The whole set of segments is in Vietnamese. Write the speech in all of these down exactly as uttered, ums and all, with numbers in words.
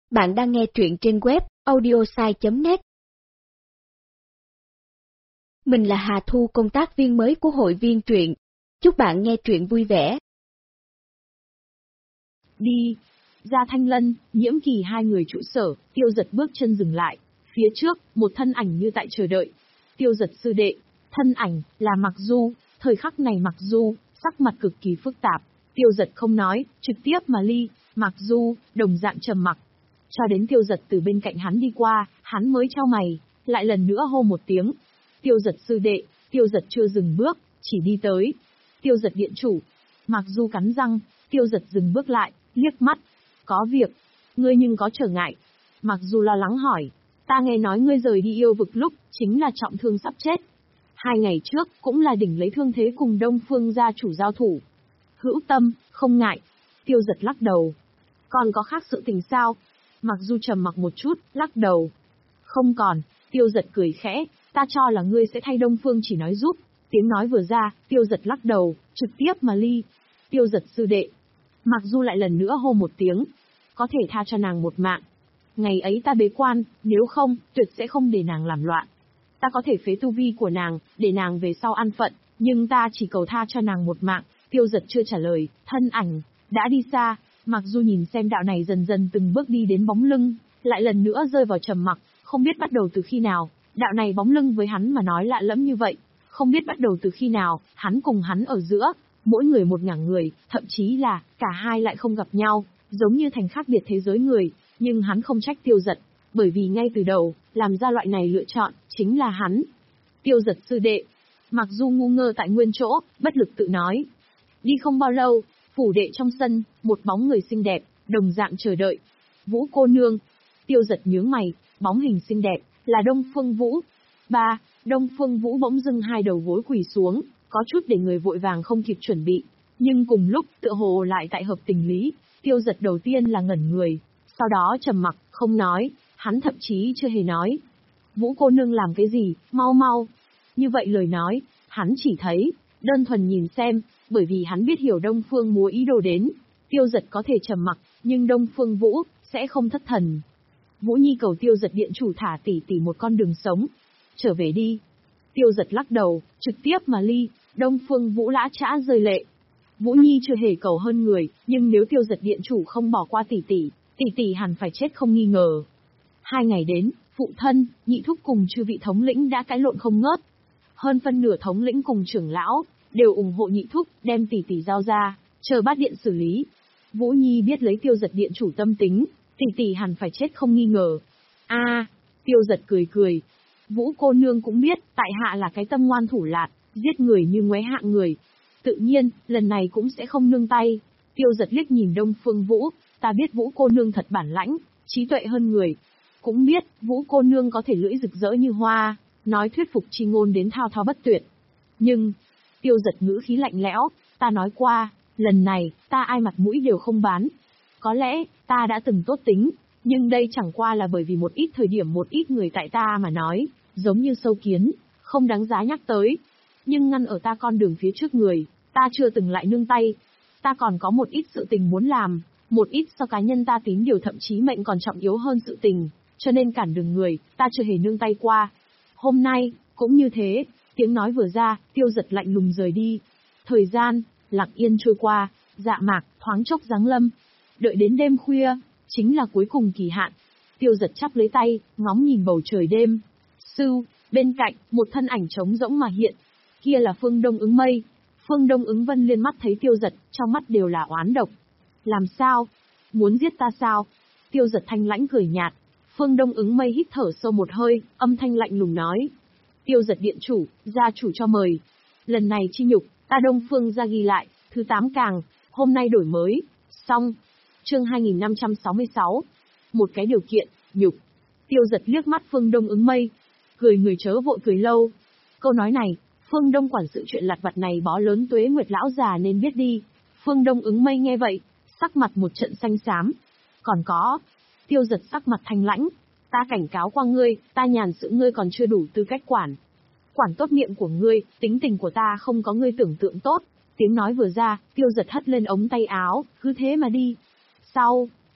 Bạn đang nghe truyện trên web audiosai chấm net. Mình là Hà Thu, công tác viên mới của hội viên truyện. Chúc bạn nghe truyện vui vẻ. Đi. Ra Thanh Lân, Nhiễm Kỳ hai người trụ sở, Tiêu Giật bước chân dừng lại. Phía trước, một thân ảnh như tại chờ đợi. Tiêu Giật sư đệ, thân ảnh, là Mặc Du. Thời khắc này Mặc Du, sắc mặt cực kỳ phức tạp. Tiêu Giật không nói, trực tiếp mà ly. Mặc Du, đồng dạng trầm mặc. Cho đến Tiêu Giật từ bên cạnh hắn đi qua, hắn mới chau mày, lại lần nữa hô một tiếng. Tiêu Giật sư đệ. Tiêu Giật chưa dừng bước, chỉ đi tới. Tiêu Giật điện chủ. Mặc Du cắn răng, Tiêu Giật dừng bước lại, liếc mắt. Có việc. Ngươi nhưng có trở ngại. Mặc Du lo lắng hỏi. Ta nghe nói ngươi rời đi yêu vực lúc, chính là trọng thương sắp chết. Hai ngày trước, cũng là đỉnh lấy thương thế cùng Đông Phương gia chủ giao thủ. Hữu tâm, không ngại. Tiêu Giật lắc đầu. Còn có khác sự tình sao? Mặc Du trầm mặc một chút, lắc đầu. Không còn. Tiêu Giật cười khẽ. Ta cho là ngươi sẽ thay Đông Phương chỉ nói giúp. Tiếng nói vừa ra, Tiêu Giật lắc đầu, trực tiếp mà ly. Tiêu Giật sư đệ. Mặc Du lại lần nữa hô một tiếng. Có thể tha cho nàng một mạng. Ngày ấy ta bế quan, nếu không, tuyệt sẽ không để nàng làm loạn. Ta có thể phế tu vi của nàng, để nàng về sau an phận, nhưng ta chỉ cầu tha cho nàng một mạng. Tiêu Giật chưa trả lời, thân ảnh đã đi xa. Mặc Du nhìn xem đạo này dần dần từng bước đi đến bóng lưng, lại lần nữa rơi vào trầm mặc, không biết bắt đầu từ khi nào, đạo này bóng lưng với hắn mà nói lạ lẫm như vậy, không biết bắt đầu từ khi nào, hắn cùng hắn ở giữa, mỗi người một ngả người, thậm chí là, cả hai lại không gặp nhau, giống như thành khác biệt thế giới người, nhưng hắn không trách Tiêu Giật, bởi vì ngay từ đầu, làm ra loại này lựa chọn, chính là hắn. Tiêu Giật sư đệ. Mặc Du ngu ngơ tại nguyên chỗ, bất lực tự nói. Đi không bao lâu, phủ đệ trong sân, một bóng người xinh đẹp, đồng dạng chờ đợi. Vũ cô nương. Tiêu Giật nhướng mày, bóng hình xinh đẹp, là Đông Phương Vũ. Ba, Đông Phương Vũ bỗng dưng hai đầu gối quỳ xuống, có chút để người vội vàng không kịp chuẩn bị. Nhưng cùng lúc, tựa hồ lại tại hợp tình lý, Tiêu Giật đầu tiên là ngẩn người, sau đó trầm mặc, không nói, hắn thậm chí chưa hề nói. Vũ cô nương làm cái gì, mau mau. Như vậy lời nói, hắn chỉ thấy, đơn thuần nhìn xem, bởi vì hắn biết hiểu Đông Phương múa ý đồ đến. Tiêu Giật có thể trầm mặc, nhưng Đông Phương Vũ, sẽ không thất thần. Vũ Nhi cầu Tiêu Giật điện chủ thả tỷ tỷ một con đường sống. Trở về đi. Tiêu Giật lắc đầu, trực tiếp mà ly, Đông Phương Vũ lã chã rơi lệ. Vũ Nhi chưa hề cầu hơn người, nhưng nếu Tiêu Giật điện chủ không bỏ qua tỷ tỷ, tỷ tỷ hẳn phải chết không nghi ngờ. Hai ngày đến, phụ thân, nhị thúc cùng chư vị thống lĩnh đã cãi lộn không ngớt. Hơn phân nửa thống lĩnh cùng trưởng lão, đều ủng hộ nhị thúc, đem tỷ tỷ giao ra, chờ bát điện xử lý. Vũ Nhi biết lấy Tiêu Giật điện chủ tâm tính, tỷ tỷ hẳn phải chết không nghi ngờ. A, à, Tiêu Giật cười cười. Vũ cô nương cũng biết, tại hạ là cái tâm ngoan thủ lạt, giết người như ngoé hạng người. Tự nhiên, lần này cũng sẽ không nương tay. Tiêu Giật liếc nhìn Đông Phương Vũ, ta biết Vũ cô nương thật bản lãnh, trí tuệ hơn người. Cũng biết, Vũ cô nương có thể lưỡi rực rỡ như hoa, nói thuyết phục chi ngôn đến thao thao bất tuyệt. Nhưng, Tiêu Giật ngữ khí lạnh lẽo, ta nói qua, lần này, ta ai mặt mũi đều không bán. Có lẽ, ta đã từng tốt tính, nhưng đây chẳng qua là bởi vì một ít thời điểm một ít người tại ta mà nói, giống như sâu kiến, không đáng giá nhắc tới. Nhưng ngăn ở ta con đường phía trước người, ta chưa từng lại nương tay. Ta còn có một ít sự tình muốn làm, một ít do cá nhân ta tín điều thậm chí mệnh còn trọng yếu hơn sự tình, cho nên cản đường người, ta chưa hề nương tay qua. Hôm nay, cũng như thế, tiếng nói vừa ra, Tiêu Giật lạnh lùng rời đi. Thời gian, lặng yên trôi qua, dạ mạc, thoáng chốc giáng lâm. Đợi đến đêm khuya, chính là cuối cùng kỳ hạn. Tiêu Giật chắp lấy tay, ngóng nhìn bầu trời đêm. Sưu, bên cạnh, một thân ảnh trống rỗng mà hiện. Kia là Phương Đông Ứng Mây. Phương Đông Ứng Vân liên mắt thấy Tiêu Giật, trong mắt đều là oán độc. Làm sao? Muốn giết ta sao? Tiêu Giật thanh lãnh cười nhạt. Phương Đông Ứng Mây hít thở sâu một hơi, âm thanh lạnh lùng nói. Tiêu Giật điện chủ, gia chủ cho mời. Lần này chi nhục, ta Đông Phương ra ghi lại, thứ tám càng, hôm nay đổi mới. Xong. Chương hai nghìn năm trăm sáu mươi sáu. Một cái điều kiện, nhục. Tiêu Giật liếc mắt Phương Đông Ứng Mây. Cười người chớ vội cười lâu. Câu nói này, Phương Đông quản sự chuyện lặt vặt này bó lớn Tuế Nguyệt lão già nên biết đi. Phương Đông Ứng Mây nghe vậy, sắc mặt một trận xanh xám. Còn có. Tiêu Giật sắc mặt thanh lãnh. Ta cảnh cáo qua ngươi, ta nhàn sự ngươi còn chưa đủ tư cách quản. Quản tốt miệng của ngươi, tính tình của ta không có ngươi tưởng tượng tốt. Tiếng nói vừa ra, Tiêu Giật hất lên ống tay áo, cứ thế mà đi. Sau,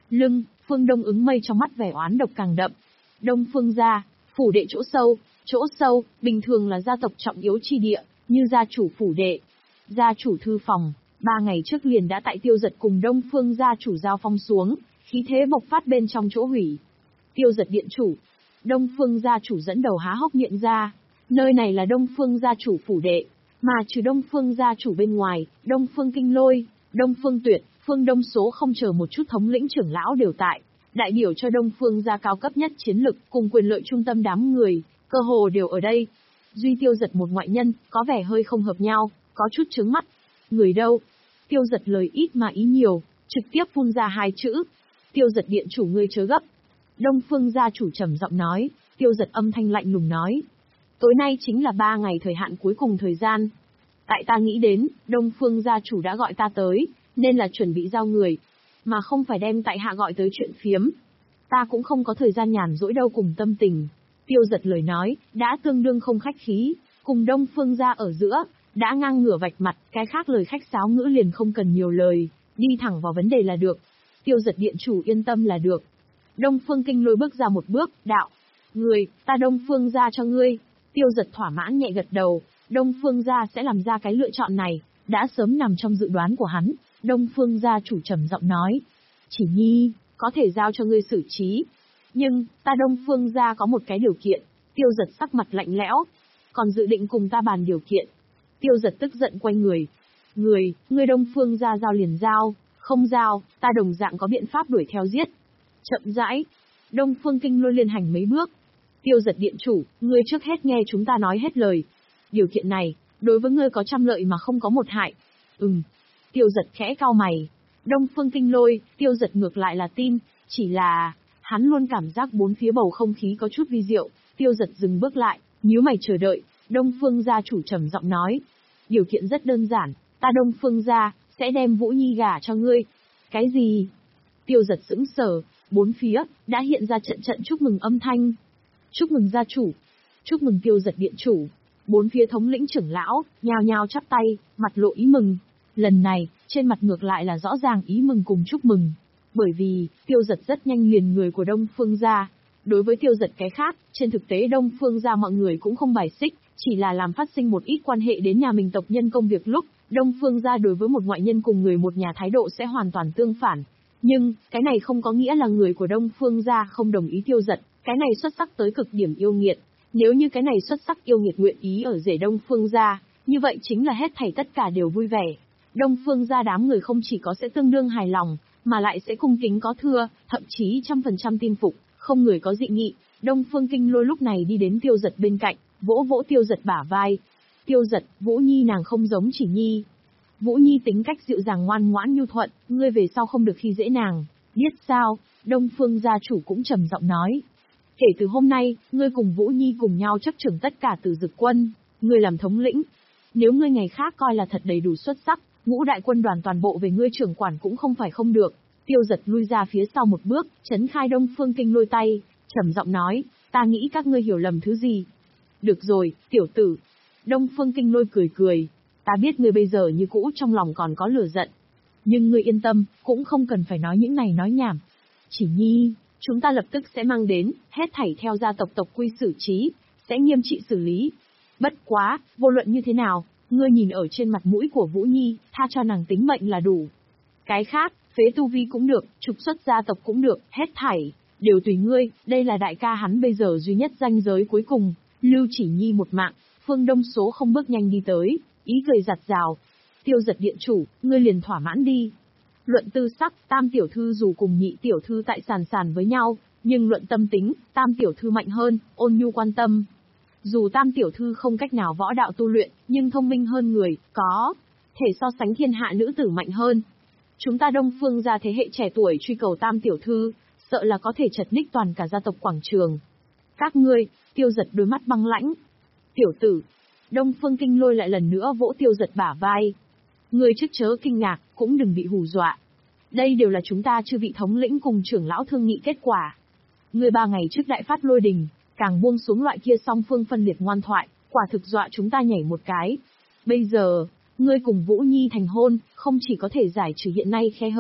Lưng, Phương Đông ứng mây trong mắt vẻ oán độc càng đậm. Đông Phương gia, phủ đệ chỗ sâu, chỗ sâu, bình thường là gia tộc trọng yếu chi địa, như gia chủ phủ đệ, gia chủ thư phòng, ba ngày trước liền đã tại Tiêu Dật cùng Đông Phương gia chủ giao phong xuống, khí thế bộc phát bên trong chỗ hủy. Tiêu Dật điện chủ, Đông Phương gia chủ dẫn đầu há hốc miệng ra, nơi này là Đông Phương gia chủ phủ đệ, mà trừ Đông Phương gia chủ bên ngoài, Đông Phương Kinh Lôi, Đông Phương Tuyệt, Phương Đông số không chờ một chút thống lĩnh trưởng lão đều tại, đại biểu cho Đông Phương gia cao cấp nhất chiến lực cùng quyền lợi trung tâm đám người, cơ hồ đều ở đây. Duy Tiêu Dật một ngoại nhân, có vẻ hơi không hợp nhau, có chút chướng mắt. Người đâu? Tiêu Dật lời ít mà ý nhiều, trực tiếp phun ra hai chữ. Tiêu Dật điện chủ ngươi chớ gấp. Đông Phương gia chủ trầm giọng nói, Tiêu Dật âm thanh lạnh lùng nói. Tối nay chính là ba ngày thời hạn cuối cùng thời gian. Tại ta nghĩ đến, Đông Phương gia chủ đã gọi ta tới, nên là chuẩn bị giao người, mà không phải đem tại hạ gọi tới chuyện phiếm. Ta cũng không có thời gian nhàn rỗi đâu cùng tâm tình. Tiêu Dật lời nói, đã tương đương không khách khí, cùng Đông Phương gia ở giữa, đã ngang ngửa vạch mặt, cái khác lời khách sáo ngữ liền không cần nhiều lời, đi thẳng vào vấn đề là được. Tiêu Dật điện chủ yên tâm là được. Đông Phương Kinh Lôi bước ra một bước, đạo. Người, ta Đông Phương gia cho ngươi. Tiêu Dật thỏa mãn nhẹ gật đầu, Đông Phương gia sẽ làm ra cái lựa chọn này, đã sớm nằm trong dự đoán của hắn. Đông Phương gia chủ trầm giọng nói. Chỉ nhi, có thể giao cho ngươi xử trí. Nhưng, ta Đông Phương gia có một cái điều kiện. Tiêu Dật sắc mặt lạnh lẽo. Còn dự định cùng ta bàn điều kiện. Tiêu Dật tức giận quay người. Người, ngươi Đông Phương gia giao liền giao, không giao, ta đồng dạng có biện pháp đuổi theo giết. Chậm rãi. Đông Phương Kinh Lôi liên hành mấy bước. Tiêu Dật điện chủ, ngươi trước hết nghe chúng ta nói hết lời. Điều kiện này, đối với ngươi có trăm lợi mà không có một hại. Ừm. Tiêu Dật khẽ cau mày. Đông Phương Kinh Lôi, Tiêu Dật ngược lại là tin, chỉ là, hắn luôn cảm giác bốn phía bầu không khí có chút vi diệu. Tiêu Dật dừng bước lại, nhíu mày chờ đợi. Đông Phương gia chủ trầm giọng nói. Điều kiện rất đơn giản, ta Đông Phương gia, sẽ đem Vũ Nhi gả cho ngươi. Cái gì? Tiêu Dật sững sờ, bốn phía, đã hiện ra trận trận chúc mừng âm thanh. Chúc mừng gia chủ. Chúc mừng Tiêu Dật điện chủ. Bốn phía thống lĩnh trưởng lão, nhao nhao chắp tay, mặt lộ ý mừng. Lần này, trên mặt ngược lại là rõ ràng ý mừng cùng chúc mừng. Bởi vì, Tiêu Dật rất nhanh liền người của Đông Phương gia. Đối với Tiêu Dật cái khác, trên thực tế Đông Phương gia mọi người cũng không bài xích, chỉ là làm phát sinh một ít quan hệ đến nhà mình tộc nhân công việc lúc, Đông Phương gia đối với một ngoại nhân cùng người một nhà thái độ sẽ hoàn toàn tương phản. Nhưng, cái này không có nghĩa là người của Đông Phương gia không đồng ý Tiêu Dật, cái này xuất sắc tới cực điểm yêu nghiệt. Nếu như cái này xuất sắc yêu nghiệt nguyện ý ở rể Đông Phương gia, như vậy chính là hết thảy tất cả đều vui vẻ. Đông Phương gia đám người không chỉ có sẽ tương đương hài lòng, mà lại sẽ cung kính có thưa, thậm chí trăm phần trăm tin phục, không người có dị nghị. Đông Phương Kinh Lôi lúc này đi đến Tiêu Dật bên cạnh, vỗ vỗ Tiêu Dật bả vai. Tiêu Dật, Vũ Nhi nàng không giống Chỉ Nhi. Vũ Nhi tính cách dịu dàng ngoan ngoãn nhu thuận, ngươi về sau không được khi dễ nàng. Biết sao? Đông Phương gia chủ cũng trầm giọng nói. Kể từ hôm nay, ngươi cùng Vũ Nhi cùng nhau chấp trưởng tất cả Tử Dực quân, ngươi làm thống lĩnh. Nếu ngươi ngày khác coi là thật đầy đủ xuất sắc, ngũ đại quân đoàn toàn bộ về ngươi trưởng quản cũng không phải không được. Tiêu Dật lui ra phía sau một bước, trấn khai Đông Phương Kinh Lôi tay, trầm giọng nói, ta nghĩ các ngươi hiểu lầm thứ gì. Được rồi, tiểu tử. Đông Phương Kinh Lôi cười cười, ta biết ngươi bây giờ như cũ trong lòng còn có lửa giận. Nhưng ngươi yên tâm, cũng không cần phải nói những này nói nhảm. Chỉ nhi, chúng ta lập tức sẽ mang đến, hết thảy theo gia tộc tộc quy xử trí, sẽ nghiêm trị xử lý. Bất quá, vô luận như thế nào, ngươi nhìn ở trên mặt mũi của Vũ Nhi, tha cho nàng tính mệnh là đủ. Cái khác, phế tu vi cũng được, trục xuất gia tộc cũng được, hết thảy, đều tùy ngươi, đây là đại ca hắn bây giờ duy nhất ranh giới cuối cùng, lưu Chỉ Nhi một mạng, Phương Đông số không bước nhanh đi tới, ý cười giặt rào. Tiêu Dật điện chủ, ngươi liền thỏa mãn đi. Luận tư sắc, tam tiểu thư dù cùng nhị tiểu thư tại sàn sàn với nhau, nhưng luận tâm tính, tam tiểu thư mạnh hơn, ôn nhu quan tâm. Dù tam tiểu thư không cách nào võ đạo tu luyện, nhưng thông minh hơn người, có thể so sánh thiên hạ nữ tử mạnh hơn. Chúng ta Đông Phương gia thế hệ trẻ tuổi truy cầu tam tiểu thư, sợ là có thể chật ních toàn cả gia tộc quảng trường. Các ngươi, Tiêu Dật đôi mắt băng lãnh. Tiểu tử, Đông Phương Kinh Lôi lại lần nữa vỗ Tiêu Dật bả vai. Ngươi trước chớ kinh ngạc, cũng đừng bị hù dọa. Đây đều là chúng ta chư vị thống lĩnh cùng trưởng lão thương nghị kết quả. Ngươi ba ngày trước đại phát lôi đình, càng buông xuống loại kia song phương phân liệt ngoan thoại, quả thực dọa chúng ta nhảy một cái. Bây giờ, ngươi cùng Vũ Nhi thành hôn, không chỉ có thể giải trừ hiện nay khe hở,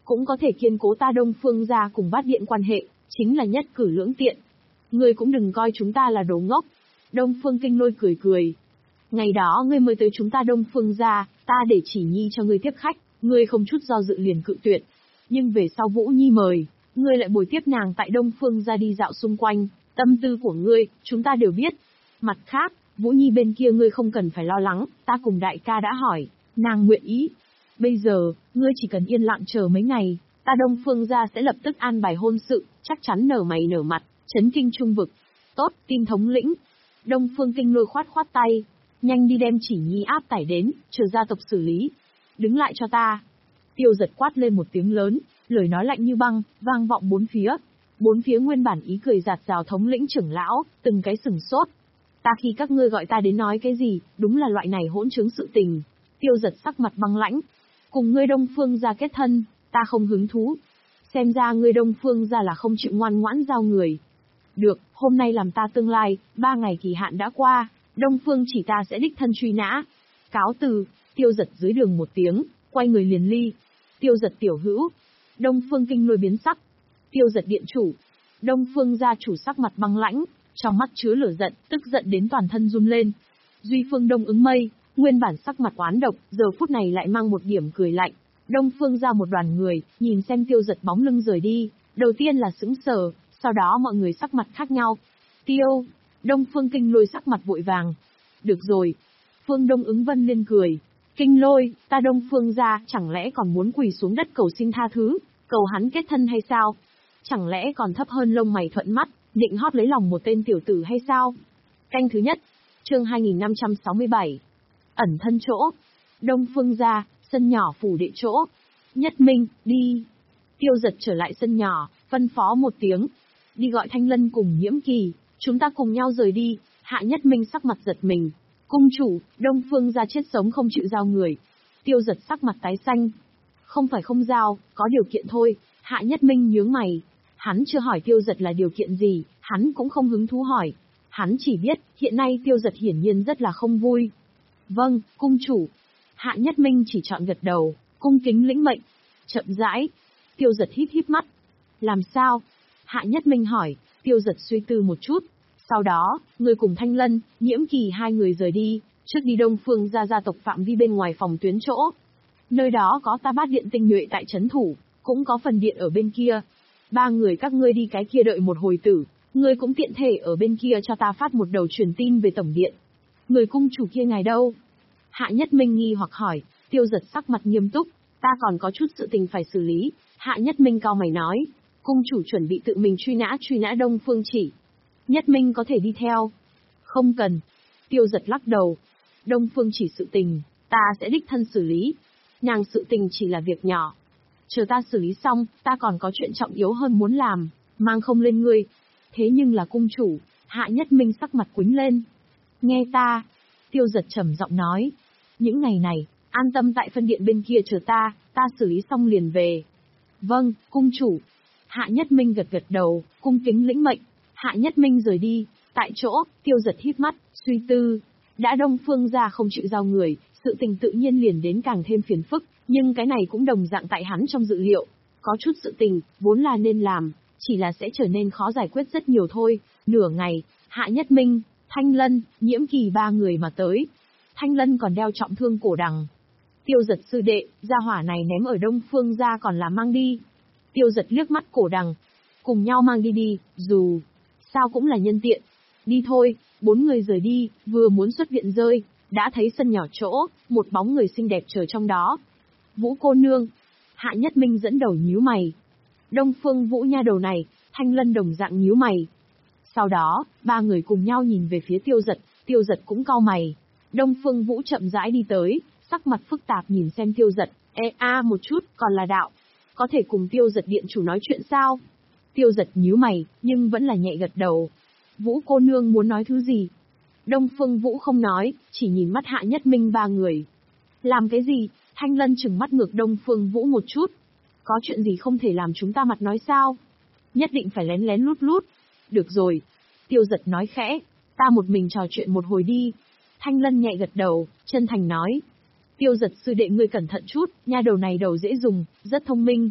cũng có thể kiên cố ta Đông Phương gia cùng Bát Điện quan hệ, chính là nhất cử lưỡng tiện. Ngươi cũng đừng coi chúng ta là đồ ngốc. Đông Phương Kinh Lôi cười cười. Ngày đó ngươi mới tới chúng ta Đông Phương gia, ta để Chỉ Nhi cho ngươi tiếp khách, ngươi không chút do dự liền cự tuyệt. Nhưng về sau Vũ Nhi mời, ngươi lại bồi tiếp nàng tại Đông Phương gia đi dạo xung quanh, tâm tư của ngươi, chúng ta đều biết. Mặt khác, Vũ Nhi bên kia ngươi không cần phải lo lắng, ta cùng đại ca đã hỏi, nàng nguyện ý. Bây giờ, ngươi chỉ cần yên lặng chờ mấy ngày, ta Đông Phương gia sẽ lập tức an bài hôn sự, chắc chắn nở mày nở mặt, chấn kinh trung vực. Tốt, tin thống lĩnh. Đông Phương Kinh Lôi khoát khoát tay, nhanh đi đem Chỉ Nhi áp tải đến, chờ gia tộc xử lý. Đứng lại cho ta. Tiêu Giật quát lên một tiếng lớn, lời nói lạnh như băng, vang vọng bốn phía. Bốn phía nguyên bản ý cười giạt rào thống lĩnh trưởng lão, từng cái sừng sốt. Ta khi các ngươi gọi ta đến nói cái gì, đúng là loại này hỗn chứng sự tình. Tiêu Giật sắc mặt băng lãnh. Cùng ngươi Đông Phương gia kết thân, ta không hứng thú. Xem ra ngươi Đông Phương gia là không chịu ngoan ngoãn giao người. Được, hôm nay làm ta tương lai, ba ngày kỳ hạn đã qua, Đông Phương chỉ ta sẽ đích thân truy nã. Cáo từ. Tiêu Giật dưới đường một tiếng, quay người liền ly. Tiêu Giật tiểu hữu. Đông Phương Kinh Lôi biến sắc. Tiêu Giật điện chủ. Đông Phương gia chủ sắc mặt băng lãnh, trong mắt chứa lửa giận, tức giận đến toàn thân run lên. Duy Phương Đông ứng mây, nguyên bản sắc mặt oán độc, giờ phút này lại mang một điểm cười lạnh. Đông Phương gia một đoàn người, nhìn xem Tiêu Giật bóng lưng rời đi, đầu tiên là sững sờ, sau đó mọi người sắc mặt khác nhau. Tiêu, Đông Phương Kinh Lôi sắc mặt vội vàng. Được rồi. Phương Đông ứng vân lên cười. Kinh Lôi, ta Đông Phương gia chẳng lẽ còn muốn quỳ xuống đất cầu xin tha thứ, cầu hắn kết thân hay sao? Chẳng lẽ còn thấp hơn lông mày thuận mắt, định hót lấy lòng một tên tiểu tử hay sao? Canh thứ nhất, chương hai nghìn năm trăm sáu mươi bảy. Ẩn thân chỗ. Đông Phương gia, sân nhỏ phủ đệ chỗ. Nhất Minh, đi. Tiêu Giật trở lại sân nhỏ, phân phó một tiếng. Đi gọi Thanh Lân cùng Nhiễm Kỳ, chúng ta cùng nhau rời đi. Hạ Nhất Minh sắc mặt giật mình. Cung chủ, Đông Phương gia chết sống không chịu giao người. Tiêu Giật sắc mặt tái xanh. Không phải không giao, có điều kiện thôi. Hạ Nhất Minh nhướng mày. Hắn chưa hỏi Tiêu Giật là điều kiện gì, hắn cũng không hứng thú hỏi. Hắn chỉ biết, hiện nay Tiêu Giật hiển nhiên rất là không vui. Vâng, cung chủ. Hạ Nhất Minh chỉ chọn gật đầu, cung kính lĩnh mệnh. Chậm rãi. Tiêu Giật híp híp mắt. Làm sao? Hạ Nhất Minh hỏi. Tiêu Giật suy tư một chút. Sau đó, người cùng Thanh Lân, Nhiễm Kỳ hai người rời đi, trước đi Đông Phương gia gia tộc phạm vi bên ngoài phòng tuyến chỗ. Nơi đó có ta Bát Điện tinh nhuệ tại trấn thủ, cũng có phần điện ở bên kia. Ba người các ngươi đi cái kia đợi một hồi tử, ngươi cũng tiện thể ở bên kia cho ta phát một đầu truyền tin về tổng điện. Người cung chủ kia ngài đâu? Hạ Nhất Minh nghi hoặc hỏi. Tiêu Giật sắc mặt nghiêm túc. Ta còn có chút sự tình phải xử lý. Hạ Nhất Minh cau mày nói. Cung chủ chuẩn bị tự mình truy nã truy nã Đông Phương Chỉ. Nhất Minh có thể đi theo. Không cần. Tiêu Giật lắc đầu. Đông Phương Chỉ sự tình, ta sẽ đích thân xử lý. Nàng sự tình chỉ là việc nhỏ. Chờ ta xử lý xong, ta còn có chuyện trọng yếu hơn muốn làm, mang không lên ngươi. Thế nhưng là cung chủ. Hạ Nhất Minh sắc mặt quýnh lên. Nghe ta. Tiêu Giật trầm giọng nói. Những ngày này, an tâm tại phân điện bên kia chờ ta, ta xử lý xong liền về. Vâng, cung chủ. Hạ Nhất Minh gật gật đầu, cung kính lĩnh mệnh. Hạ Nhất Minh rời đi. Tại chỗ, Tiêu Giật híp mắt, suy tư. Đã Đông Phương gia không chịu giao người, sự tình tự nhiên liền đến càng thêm phiền phức, nhưng cái này cũng đồng dạng tại hắn trong dự liệu. Có chút sự tình, vốn là nên làm, chỉ là sẽ trở nên khó giải quyết rất nhiều thôi. Nửa ngày, Hạ Nhất Minh, Thanh Lân, Nhiễm Kỳ ba người mà tới. Thanh Lân còn đeo trọng thương cổ đằng. Tiêu Giật sư đệ, gia hỏa này ném ở Đông Phương gia còn là mang đi. Tiêu Giật liếc mắt cổ đằng. Cùng nhau mang đi đi, dù sao cũng là nhân tiện. Đi thôi. Bốn người rời đi, vừa muốn xuất viện rơi, đã thấy sân nhỏ chỗ, một bóng người xinh đẹp chờ trong đó. Vũ cô nương. Hạ Nhất Minh dẫn đầu nhíu mày. Đông Phương Vũ nha đầu này, Thanh Lân đồng dạng nhíu mày. Sau đó, ba người cùng nhau nhìn về phía Tiêu Giật, Tiêu Giật cũng cau mày. Đông Phương Vũ chậm rãi đi tới, sắc mặt phức tạp nhìn xem Tiêu Giật, e a một chút, còn là đạo. Có thể cùng Tiêu Giật điện chủ nói chuyện sao? Tiêu Giật nhíu mày, nhưng vẫn là nhẹ gật đầu. Vũ cô nương muốn nói thứ gì? Đông Phương Vũ không nói, chỉ nhìn mắt Hạ Nhất Minh ba người. Làm cái gì? Thanh Lân trừng mắt ngược Đông Phương Vũ một chút. Có chuyện gì không thể làm chúng ta mặt nói sao? Nhất định phải lén lén lút lút. Được rồi. Tiêu Giật nói khẽ. Ta một mình trò chuyện một hồi đi. Thanh Lân nhẹ gật đầu, chân thành nói. Tiêu Giật sư đệ ngươi cẩn thận chút, nha đầu này đầu dễ dùng, rất thông minh.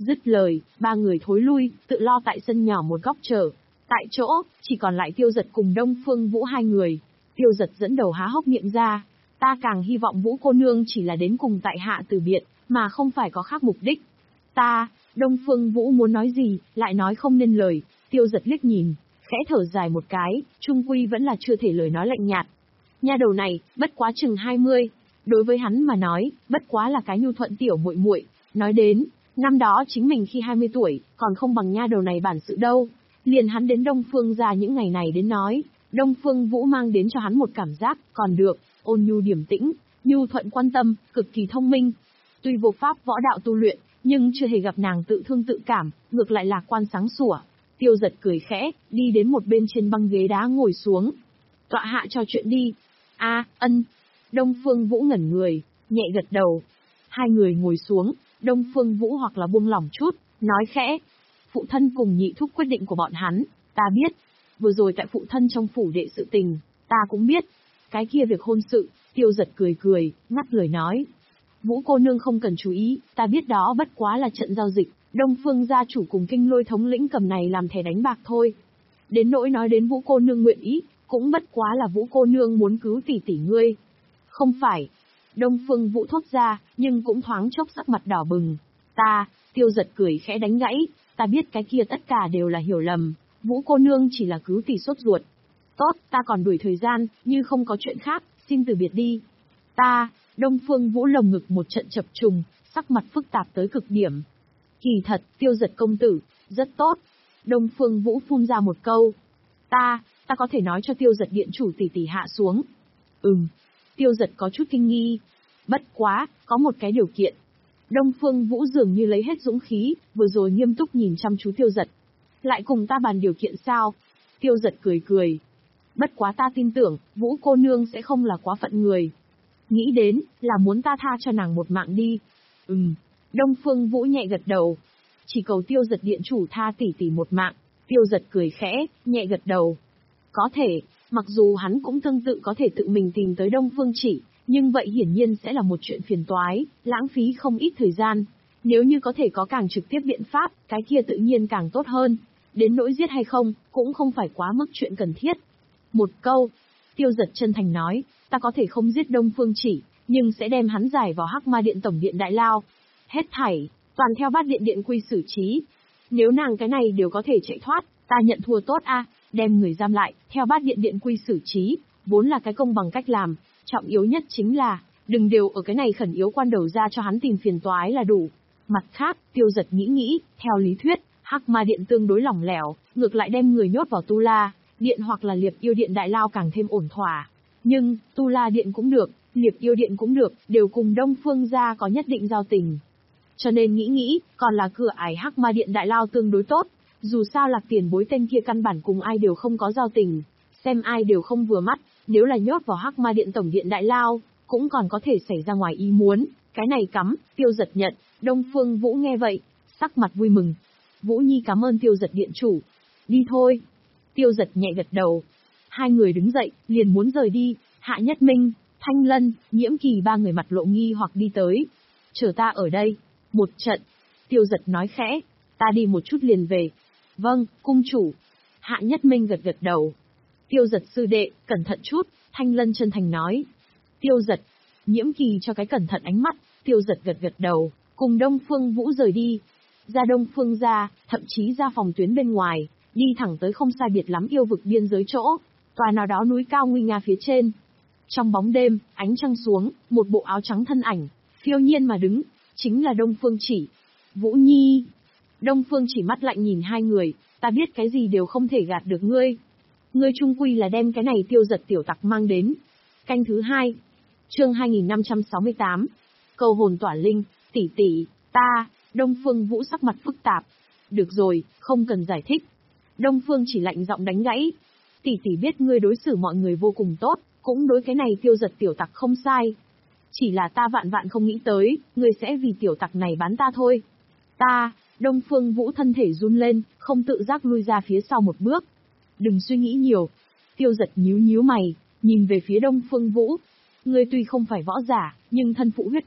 Dứt lời, ba người thối lui, tự lo tại sân nhỏ một góc chờ. Tại chỗ, chỉ còn lại Tiêu Dật cùng Đông Phương Vũ hai người. Tiêu Dật dẫn đầu há hốc miệng ra. Ta càng hy vọng Vũ cô nương chỉ là đến cùng tại hạ từ biệt, mà không phải có khác mục đích. Ta, Đông Phương Vũ muốn nói gì, lại nói không nên lời. Tiêu Dật liếc nhìn, khẽ thở dài một cái, chung quy vẫn là chưa thể lời nói lạnh nhạt. Nha đầu này, bất quá chừng hai mươi, đối với hắn mà nói, bất quá là cái nhu thuận tiểu muội muội. Nói đến, năm đó chính mình khi hai mươi tuổi, còn không bằng nha đầu này bản sự đâu. Liền hắn đến Đông Phương gia những ngày này đến nói, Đông Phương Vũ mang đến cho hắn một cảm giác, còn được, ôn nhu điềm tĩnh, nhu thuận quan tâm, cực kỳ thông minh. Tuy vô pháp võ đạo tu luyện, nhưng chưa hề gặp nàng tự thương tự cảm, ngược lại lạc quan sáng sủa. Tiêu Dật cười khẽ, đi đến một bên trên băng ghế đá ngồi xuống. Tọa hạ trò chuyện đi. A, ân. Đông Phương Vũ ngẩn người, nhẹ gật đầu. Hai người ngồi xuống, Đông Phương Vũ hoặc là buông lỏng chút, nói khẽ. Phụ thân cùng nhị thúc quyết định của bọn hắn, ta biết. Vừa rồi tại phụ thân trong phủ đệ sự tình, ta cũng biết. Cái kia việc hôn sự, Tiêu Dật cười cười, ngắt lời nói. Vũ cô nương không cần chú ý, ta biết đó bất quá là trận giao dịch, Đông Phương gia chủ cùng Kinh Lôi thống lĩnh cầm này làm thẻ đánh bạc thôi. Đến nỗi nói đến Vũ cô nương nguyện ý, cũng bất quá là Vũ cô nương muốn cứu tỷ tỷ ngươi. Không phải. Đông Phương Vũ thốt ra, nhưng cũng thoáng chốc sắc mặt đỏ bừng. Ta, Tiêu Dật cười khẽ đánh gãy, ta biết cái kia tất cả đều là hiểu lầm, Vũ cô nương chỉ là cứu tỷ sốt ruột. Tốt, ta còn đuổi thời gian, như không có chuyện khác, xin từ biệt đi. Ta, Đông Phương Vũ lồng ngực một trận chập trùng, sắc mặt phức tạp tới cực điểm. Kỳ thật, Tiêu Dật công tử, rất tốt. Đông Phương Vũ phun ra một câu. Ta, ta có thể nói cho Tiêu Dật điện chủ tỷ tỷ hạ xuống. Ừm. Tiêu Dật có chút kinh nghi. Bất quá, có một cái điều kiện. Đông Phương Vũ dường như lấy hết dũng khí, vừa rồi nghiêm túc nhìn chăm chú Tiêu Dật. Lại cùng ta bàn điều kiện sao? Tiêu Dật cười cười. Bất quá ta tin tưởng, Vũ cô nương sẽ không là quá phận người. Nghĩ đến, là muốn ta tha cho nàng một mạng đi. Ừm. Đông Phương Vũ nhẹ gật đầu. Chỉ cầu Tiêu Dật điện chủ tha tỷ tỷ một mạng. Tiêu Dật cười khẽ, nhẹ gật đầu. Có thể, mặc dù hắn cũng tương tự có thể tự mình tìm tới Đông Phương Chỉ, nhưng vậy hiển nhiên sẽ là một chuyện phiền toái, lãng phí không ít thời gian. Nếu như có thể có càng trực tiếp biện pháp, cái kia tự nhiên càng tốt hơn. Đến nỗi giết hay không, cũng không phải quá mức chuyện cần thiết. Một câu, Tiêu Dật chân thành nói, ta có thể không giết Đông Phương Chỉ, nhưng sẽ đem hắn giải vào Hắc Ma Điện tổng điện đại lao. Hết thảy, toàn theo Bát Điện điện quy xử trí. Nếu nàng cái này đều có thể chạy thoát, ta nhận thua tốt a, đem người giam lại, theo Bát Điện điện quy xử trí, vốn là cái công bằng cách làm, trọng yếu nhất chính là, đừng đều ở cái này khẩn yếu quan đầu ra cho hắn tìm phiền toái là đủ. Mặt khác, Tiêu Dật nghĩ nghĩ, theo lý thuyết, Hắc Ma Điện tương đối lỏng lẻo, ngược lại đem người nhốt vào Tu La Điện hoặc là Liệp Yêu Điện đại lao càng thêm ổn thỏa. Nhưng, Tu La Điện cũng được, Liệp Yêu Điện cũng được, đều cùng Đông Phương gia có nhất định giao tình. Cho nên nghĩ nghĩ, còn là cửa ải Hắc Ma Điện đại lao tương đối tốt, dù sao Lạc Tiền Bối tên kia căn bản cùng ai đều không có giao tình, xem ai đều không vừa mắt, nếu là nhốt vào Hắc Ma Điện tổng điện đại lao, cũng còn có thể xảy ra ngoài ý muốn, cái này cắm, Tiêu Dật nhận. Đông Phương Vũ nghe vậy, sắc mặt vui mừng. Vũ Nhi cảm ơn Tiêu Dật điện chủ. Đi thôi. Tiêu Dật nhẹ gật đầu. Hai người đứng dậy, liền muốn rời đi. Hạ Nhất Minh, Thanh Lân, Nhiễm Kỳ ba người mặt lộ nghi hoặc đi tới. Chờ ta ở đây. Một trận. Tiêu Dật nói khẽ. Ta đi một chút liền về. Vâng, cung chủ. Hạ Nhất Minh gật gật đầu. Tiêu Dật sư đệ, cẩn thận chút. Thanh Lân chân thành nói. Tiêu Dật. Nhiễm Kỳ cho cái cẩn thận ánh mắt. Tiêu Dật gật gật đầu. Cùng Đông Phương Vũ rời đi. Ra Đông Phương ra, thậm chí ra phòng tuyến bên ngoài, đi thẳng tới không sai biệt lắm yêu vực biên giới chỗ, tòa nào đó núi cao nguy nga phía trên. Trong bóng đêm, ánh trăng xuống, một bộ áo trắng thân ảnh, phiêu nhiên mà đứng, chính là Đông Phương Chỉ. Vũ Nhi. Đông Phương Chỉ mắt lạnh nhìn hai người, ta biết cái gì đều không thể gạt được ngươi. Ngươi trung quy là đem cái này Tiêu Dật tiểu tặc mang đến. Canh thứ hai. Chương hai nghìn năm trăm sáu mươi tám. Câu hồn tỏa linh, tỷ tỷ, ta. Đông Phương Vũ sắc mặt phức tạp. Được rồi, không cần giải thích. Đông Phương Chỉ lạnh giọng đánh gãy. Tỷ tỷ biết ngươi đối xử mọi người vô cùng tốt, cũng đối cái này Tiêu Dật tiểu tặc không sai. Chỉ là ta vạn vạn không nghĩ tới, ngươi sẽ vì tiểu tặc này bán ta thôi. Ta, Đông Phương Vũ thân thể run lên, không tự giác lui ra phía sau một bước. Đừng suy nghĩ nhiều. Tiêu Dật nhíu nhíu mày, nhìn về phía Đông Phương Vũ. Ngươi tuy không phải võ giả, nhưng thân phụ huyết mạch,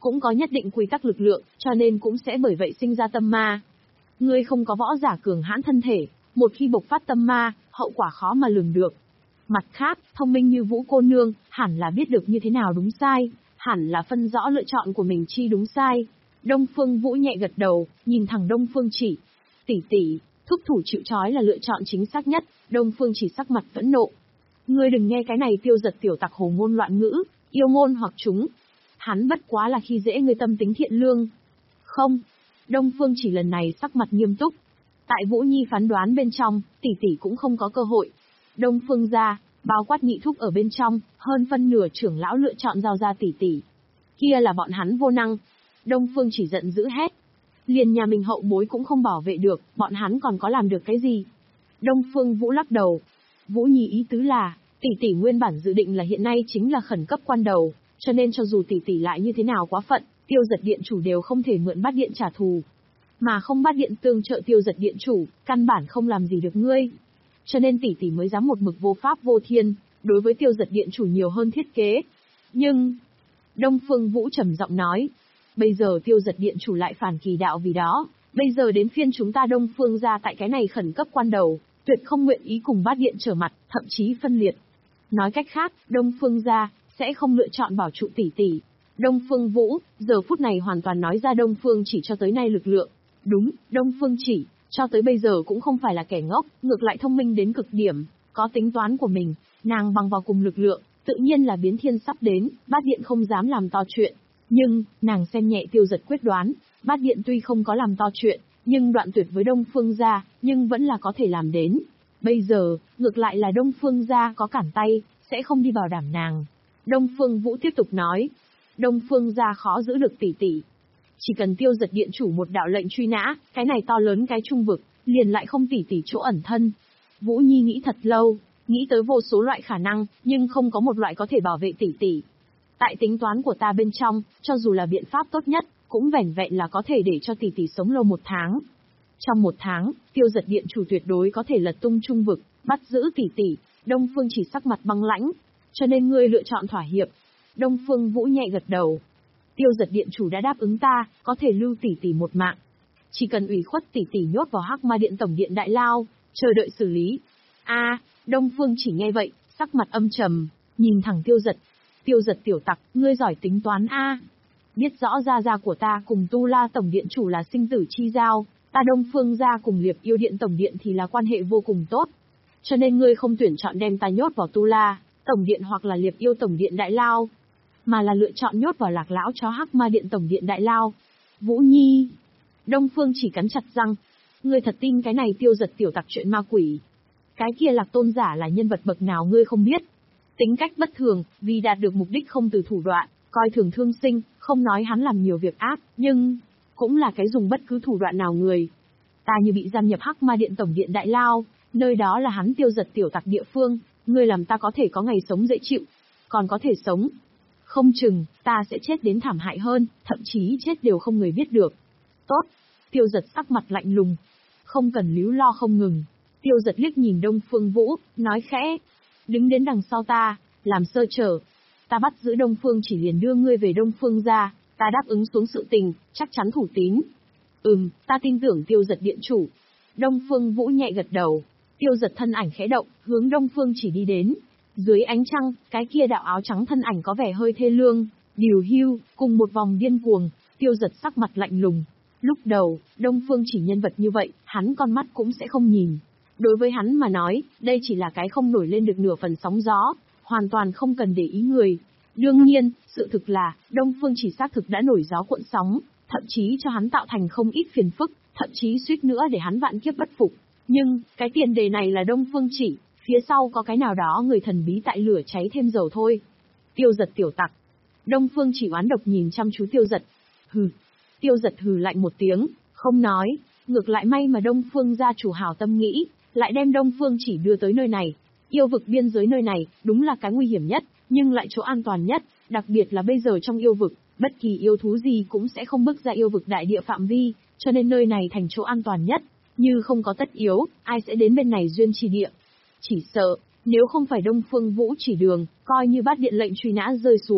cũng có nhất định quy tắc lực lượng, cho nên cũng sẽ bởi vậy sinh ra tâm ma. Ngươi không có võ giả cường hãn thân thể, một khi bộc phát tâm ma, hậu quả khó mà lường được. Mặt khác, thông minh như Vũ cô nương, hẳn là biết được như thế nào đúng sai, hẳn là phân rõ lựa chọn của mình chi đúng sai. Đông Phương Vũ nhẹ gật đầu, nhìn thẳng Đông Phương Chỉ. Tỷ tỷ, thúc thủ chịu trói là lựa chọn chính xác nhất. Đông Phương Chỉ sắc mặt phẫn nộ. Ngươi đừng nghe cái này Tiêu Giật tiểu tặc hồ ngôn loạn ngữ, yêu ngôn hoặc chúng. Hắn bất quá là khi dễ ngươi tâm tính thiện lương. Không. Đông Phương Chỉ lần này sắc mặt nghiêm túc. Tại Vũ Nhi phán đoán bên trong, tỷ tỷ cũng không có cơ hội. Đông Phương gia, bao quát nhị thúc ở bên trong, hơn phân nửa trưởng lão lựa chọn giao ra tỷ tỷ. Kia là bọn hắn vô năng. Đông Phương Chỉ giận dữ hét. Liền nhà mình hậu bối cũng không bảo vệ được, bọn hắn còn có làm được cái gì? Đông Phương Vũ lắc đầu. Vũ Nhi ý tứ là, tỷ tỷ nguyên bản dự định là hiện nay chính là khẩn cấp quan đầu, cho nên cho dù tỷ tỷ lại như thế nào quá phận, Tiêu Giật điện chủ đều không thể mượn Bát điện trả thù. Mà không Bát điện tương trợ Tiêu Giật điện chủ, căn bản không làm gì được ngươi. Cho nên tỷ tỷ mới dám một mực vô pháp vô thiên, đối với Tiêu Giật điện chủ nhiều hơn thiết kế. Nhưng, Đông Phương Vũ trầm giọng nói, bây giờ Tiêu Giật điện chủ lại phản kỳ đạo vì đó, bây giờ đến phiên chúng ta Đông Phương gia tại cái này khẩn cấp quan đầu, tuyệt không nguyện ý cùng Bát điện trở mặt, thậm chí phân liệt. Nói cách khác, Đông Phương gia sẽ không lựa chọn bảo trụ tỷ tỷ. Đông Phương Vũ, giờ phút này hoàn toàn nói ra Đông Phương Chỉ cho tới nay lực lượng. Đúng, Đông Phương Chỉ, cho tới bây giờ cũng không phải là kẻ ngốc, ngược lại thông minh đến cực điểm, có tính toán của mình, nàng bằng vào cùng lực lượng, tự nhiên là biến thiên sắp đến, Bát điện không dám làm to chuyện. Nhưng, nàng xem nhẹ Tiêu Giật quyết đoán, Bát điện tuy không có làm to chuyện, nhưng đoạn tuyệt với Đông Phương gia, nhưng vẫn là có thể làm đến. Bây giờ, ngược lại là Đông Phương gia có cản tay, sẽ không đi bảo đảm nàng. Đông Phương Vũ tiếp tục nói, Đông Phương gia khó giữ được tỷ tỷ. Chỉ cần Tiêu Giật điện chủ một đạo lệnh truy nã, cái này to lớn cái trung vực, liền lại không tỷ tỷ chỗ ẩn thân. Vũ Nhi nghĩ thật lâu, nghĩ tới vô số loại khả năng, nhưng không có một loại có thể bảo vệ tỷ tỷ. Tại tính toán của ta bên trong, cho dù là biện pháp tốt nhất, cũng vẻn vẹn là có thể để cho tỷ tỷ sống lâu một tháng. Trong một tháng, Tiêu Giật điện chủ tuyệt đối có thể lật tung trung vực, bắt giữ tỷ tỷ. Đông Phương Chỉ sắc mặt băng lãnh, cho nên ngươi lựa chọn thỏa hiệp. Đông Phương Vũ nhẹ gật đầu. Tiêu Giật điện chủ đã đáp ứng ta, có thể lưu tỷ tỷ một mạng. Chỉ cần ủy khuất tỷ tỷ nhốt vào Hắc Ma điện tổng điện đại lao, chờ đợi xử lý. A, Đông Phương Chỉ nghe vậy, sắc mặt âm trầm, nhìn thẳng Tiêu Giật. Tiêu Giật tiểu tặc, ngươi giỏi tính toán a. Biết rõ gia gia của ta cùng Tu La tổng điện chủ là sinh tử chi giao, ta Đông Phương gia cùng Liệp Yêu điện tổng điện thì là quan hệ vô cùng tốt. Cho nên ngươi không tuyển chọn đem ta nhốt vào Tu La tổng điện hoặc là Liệp Yêu tổng điện đại lao, mà là lựa chọn nhốt vào Lạc lão chó Hắc Ma điện tổng điện đại lao. Vũ Nhi, Đông Phương Chỉ cắn chặt răng, ngươi thật tin cái này Tiêu Giật tiểu tặc chuyện ma quỷ? Cái kia Lạc tôn giả là nhân vật bậc nào ngươi không biết? Tính cách bất thường, vì đạt được mục đích không từ thủ đoạn, coi thường thương sinh, không nói hắn làm nhiều việc ác, nhưng cũng là cái dùng bất cứ thủ đoạn nào người. Ta như bị giam nhập Hắc Ma điện tổng điện đại lao, nơi đó là hắn Tiêu Giật tiểu tặc địa phương, ngươi làm ta có thể có ngày sống dễ chịu, còn có thể sống. Không chừng, ta sẽ chết đến thảm hại hơn, thậm chí chết đều không người biết được. Tốt. Tiêu Giật sắc mặt lạnh lùng. Không cần líu lo không ngừng. Tiêu Giật liếc nhìn Đông Phương Vũ, nói khẽ. Đứng đến đằng sau ta, làm sơ trở. Ta bắt giữ Đông Phương Chỉ liền đưa ngươi về Đông Phương gia, ta đáp ứng xuống sự tình, chắc chắn thủ tín. Ừm, ta tin tưởng Tiêu Giật điện chủ. Đông Phương Vũ nhẹ gật đầu. Tiêu Giật thân ảnh khẽ động, hướng Đông Phương Chỉ đi đến. Dưới ánh trăng, cái kia đạo áo trắng thân ảnh có vẻ hơi thê lương, điều hưu, cùng một vòng điên cuồng. Tiêu Giật sắc mặt lạnh lùng. Lúc đầu, Đông Phương Chỉ nhân vật như vậy, hắn con mắt cũng sẽ không nhìn. Đối với hắn mà nói, đây chỉ là cái không nổi lên được nửa phần sóng gió, hoàn toàn không cần để ý người. Đương nhiên, sự thực là, Đông Phương Chỉ xác thực đã nổi gió cuộn sóng, thậm chí cho hắn tạo thành không ít phiền phức, thậm chí suýt nữa để hắn vạn kiếp bất phục. Nhưng, cái tiền đề này là Đông Phương Chỉ, phía sau có cái nào đó người thần bí tại lửa cháy thêm dầu thôi. Tiêu Giật tiểu tặc. Đông Phương Chỉ oán độc nhìn chăm chú Tiêu Giật. Hừ. Tiêu Giật hừ lạnh một tiếng, không nói, ngược lại may mà Đông Phương gia chủ hảo tâm nghĩ, lại đem Đông Phương Chỉ đưa tới nơi này. Yêu vực biên giới nơi này, đúng là cái nguy hiểm nhất, nhưng lại chỗ an toàn nhất, đặc biệt là bây giờ trong yêu vực, bất kỳ yêu thú gì cũng sẽ không bước ra yêu vực đại địa phạm vi, cho nên nơi này thành chỗ an toàn nhất. Như không có tất yếu, ai sẽ đến bên này duyên trì địa. Chỉ sợ, nếu không phải Đông Phương Vũ chỉ đường, coi như Bát điện lệnh truy nã rơi xuống,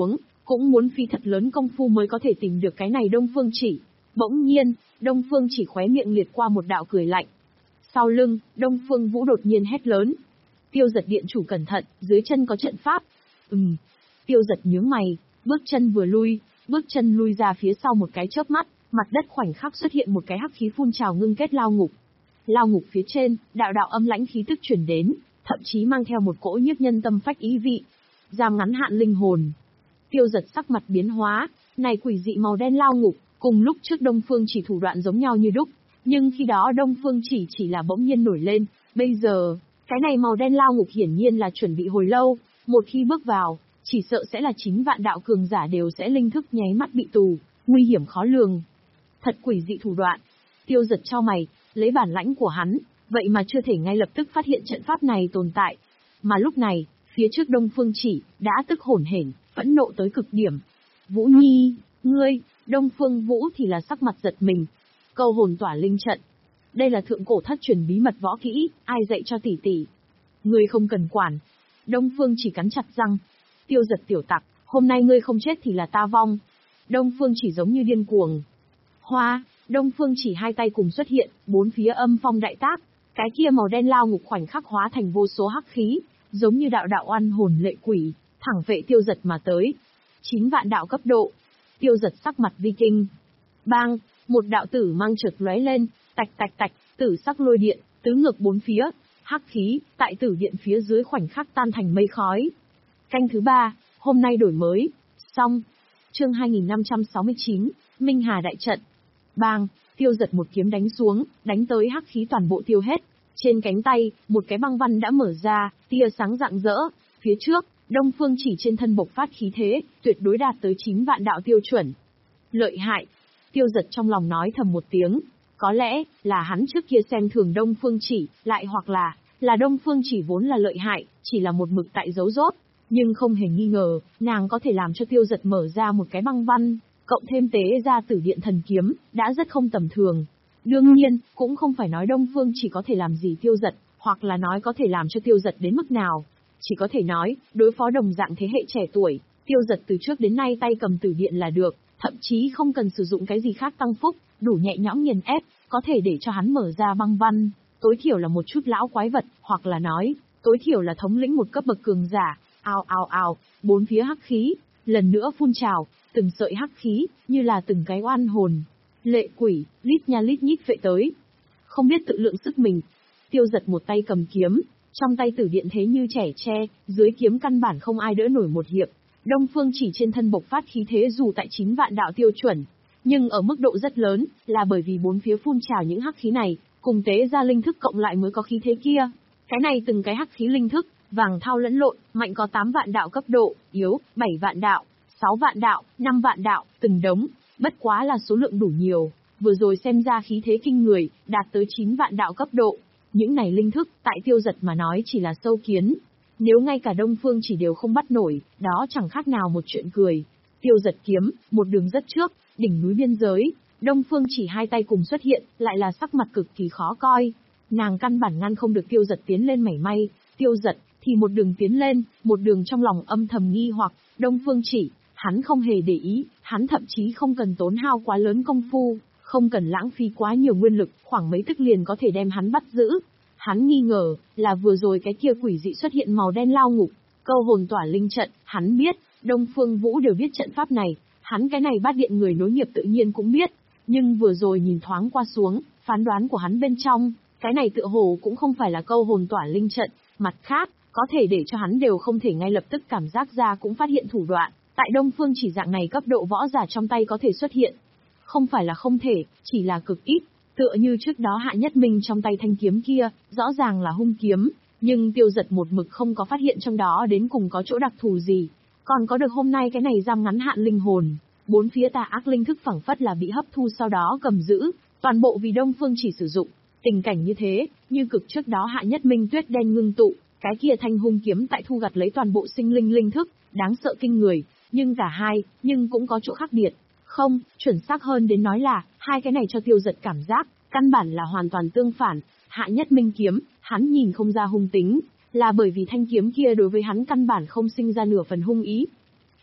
cũng muốn phí thật lớn công phu mới có thể tìm được cái này Đông Phương Chỉ. Bỗng nhiên, Đông Phương Chỉ khóe miệng liệt qua một đạo cười lạnh. Sau lưng, Đông Phương Vũ đột nhiên hét lớn. Tiêu Giật điện chủ cẩn thận, dưới chân có trận pháp. Ừm. Tiêu Giật nhướng mày, bước chân vừa lui, bước chân lui ra phía sau một cái chớp mắt, mặt đất khoảnh khắc xuất hiện một cái hắc khí phun trào ngưng kết lao ngục. Lao ngục phía trên, đạo đạo âm lãnh khí tức chuyển đến, thậm chí mang theo một cỗ nhiếp nhân tâm phách ý vị. Giam ngắn hạn linh hồn. Tiêu Giật sắc mặt biến hóa, này quỷ dị màu đen lao ngục, cùng lúc trước Đông Phương Chỉ thủ đoạn giống nhau như đúc, nhưng khi đó Đông Phương Chỉ chỉ là bỗng nhiên nổi lên, bây giờ, cái này màu đen lao ngục hiển nhiên là chuẩn bị hồi lâu, một khi bước vào, chỉ sợ sẽ là chín vạn đạo cường giả đều sẽ linh thức nháy mắt bị tù, nguy hiểm khó lường. Thật quỷ dị thủ đoạn. Tiêu Giật chau mày, lấy bản lãnh của hắn, vậy mà chưa thể ngay lập tức phát hiện trận pháp này tồn tại. Mà lúc này, phía trước Đông Phương Chỉ đã tức hổn hển, phẫn nộ tới cực điểm. Vũ Nhi, ngươi, Đông Phương Vũ thì là sắc mặt giật mình. Câu hồn tỏa linh trận. Đây là thượng cổ thất truyền bí mật võ kỹ, ai dạy cho tỷ tỷ? Ngươi không cần quản. Đông Phương Chỉ cắn chặt răng. Tiêu Giật tiểu tặc, hôm nay ngươi không chết thì là ta vong. Đông Phương Chỉ giống như điên cuồng. Hoa, Đông Phương Chỉ hai tay cùng xuất hiện, bốn phía âm phong đại tác. Cái kia màu đen lao ngục khoảnh khắc hóa thành vô số hắc khí, giống như đạo đạo oan hồn lệ quỷ, thẳng vệ Tiêu Giật mà tới. Chín vạn đạo cấp độ. Tiêu Giật sắc mặt vi kinh. Bang, một đạo tử mang chợt lóe lên, tạch tạch tạch, tử sắc lôi điện, tứ ngược bốn phía, hắc khí, tại tử điện phía dưới khoảnh khắc tan thành mây khói. Canh thứ ba, hôm nay đổi mới. Xong. Chương hai nghìn năm trăm sáu mươi chín, Minh Hà đại trận. Bang, Tiêu Giật một kiếm đánh xuống, đánh tới hắc khí toàn bộ tiêu hết. Trên cánh tay, một cái băng văn đã mở ra, tia sáng rạng rỡ. Phía trước, Đông Phương Chỉ trên thân bộc phát khí thế, tuyệt đối đạt tới chín vạn đạo tiêu chuẩn. Lợi hại. Tiêu Giật trong lòng nói thầm một tiếng. Có lẽ, là hắn trước kia xem thường Đông Phương Chỉ, lại hoặc là, là Đông Phương Chỉ vốn là lợi hại, chỉ là một mực tại giấu rốt. Nhưng không hề nghi ngờ, nàng có thể làm cho Tiêu Giật mở ra một cái băng văn, cộng thêm tế ra tử điện thần kiếm, đã rất không tầm thường. Đương nhiên, cũng không phải nói Đông Phương Chỉ có thể làm gì Tiêu Giật, hoặc là nói có thể làm cho Tiêu Giật đến mức nào. Chỉ có thể nói, đối phó đồng dạng thế hệ trẻ tuổi, Tiêu Giật từ trước đến nay tay cầm tử điện là được, thậm chí không cần sử dụng cái gì khác tăng phúc, đủ nhẹ nhõm nghiền ép, có thể để cho hắn mở ra băng văn, tối thiểu là một chút lão quái vật, hoặc là nói, tối thiểu là thống lĩnh một cấp bậc cường giả. Ào ào ào, bốn phía hắc khí, lần nữa phun trào, từng sợi hắc khí, như là từng cái oan hồn. Lệ quỷ, lít nha lít nhít vệ tới. Không biết tự lượng sức mình. Tiêu Giật một tay cầm kiếm, trong tay tử điện thế như trẻ tre, dưới kiếm căn bản không ai đỡ nổi một hiệp. Đông Phương Chỉ trên thân bộc phát khí thế dù tại chín vạn đạo tiêu chuẩn, nhưng ở mức độ rất lớn, là bởi vì bốn phía phun trào những hắc khí này, cùng tế ra linh thức cộng lại mới có khí thế kia. Cái này từng cái hắc khí linh thức, vàng thao lẫn lộn, mạnh có tám vạn đạo cấp độ, yếu, bảy vạn đạo, sáu vạn đạo, năm vạn đạo, từng đống, bất quá là số lượng đủ nhiều, vừa rồi xem ra khí thế kinh người, đạt tới chín vạn đạo cấp độ. Những này linh thức, tại Tiêu Giật mà nói chỉ là sâu kiến. Nếu ngay cả Đông Phương Chỉ đều không bắt nổi, đó chẳng khác nào một chuyện cười. Tiêu Giật kiếm, một đường rất trước, đỉnh núi biên giới, Đông Phương Chỉ hai tay cùng xuất hiện, lại là sắc mặt cực kỳ khó coi. Nàng căn bản ngăn không được Tiêu Giật tiến lên mảy may, Tiêu Giật thì một đường tiến lên, một đường trong lòng âm thầm nghi hoặc, Đông Phương Chỉ, hắn không hề để ý, hắn thậm chí không cần tốn hao quá lớn công phu, không cần lãng phí quá nhiều nguyên lực, khoảng mấy tức liền có thể đem hắn bắt giữ. Hắn nghi ngờ, là vừa rồi cái kia quỷ dị xuất hiện màu đen lao ngục, câu hồn tỏa linh trận, hắn biết, Đông Phương Vũ đều biết trận pháp này, hắn cái này bát điện người nối nghiệp tự nhiên cũng biết, nhưng vừa rồi nhìn thoáng qua xuống, phán đoán của hắn bên trong, cái này tựa hồ cũng không phải là câu hồn tỏa linh trận, mặt khác, có thể để cho hắn đều không thể ngay lập tức cảm giác ra cũng phát hiện thủ đoạn, tại Đông Phương Chỉ dạng này cấp độ võ giả trong tay có thể xuất hiện. Không phải là không thể, chỉ là cực ít, tựa như trước đó Hạ Nhất Minh trong tay thanh kiếm kia, rõ ràng là hung kiếm, nhưng Tiêu Giật một mực không có phát hiện trong đó đến cùng có chỗ đặc thù gì, còn có được hôm nay cái này giam ngắn hạn linh hồn, bốn phía tà ác linh thức phẳng phất là bị hấp thu sau đó cầm giữ, toàn bộ vì Đông Phương Chỉ sử dụng. Tình cảnh như thế, như cực trước đó Hạ Nhất Minh tuyết đen ngưng tụ, cái kia thanh hung kiếm tại thu gặt lấy toàn bộ sinh linh linh thức, đáng sợ kinh người, nhưng cả hai, nhưng cũng có chỗ khác biệt. Không, chuẩn xác hơn đến nói là, hai cái này cho Tiêu Giật cảm giác, căn bản là hoàn toàn tương phản. Hạ Nhất Minh kiếm, hắn nhìn không ra hung tính, là bởi vì thanh kiếm kia đối với hắn căn bản không sinh ra nửa phần hung ý.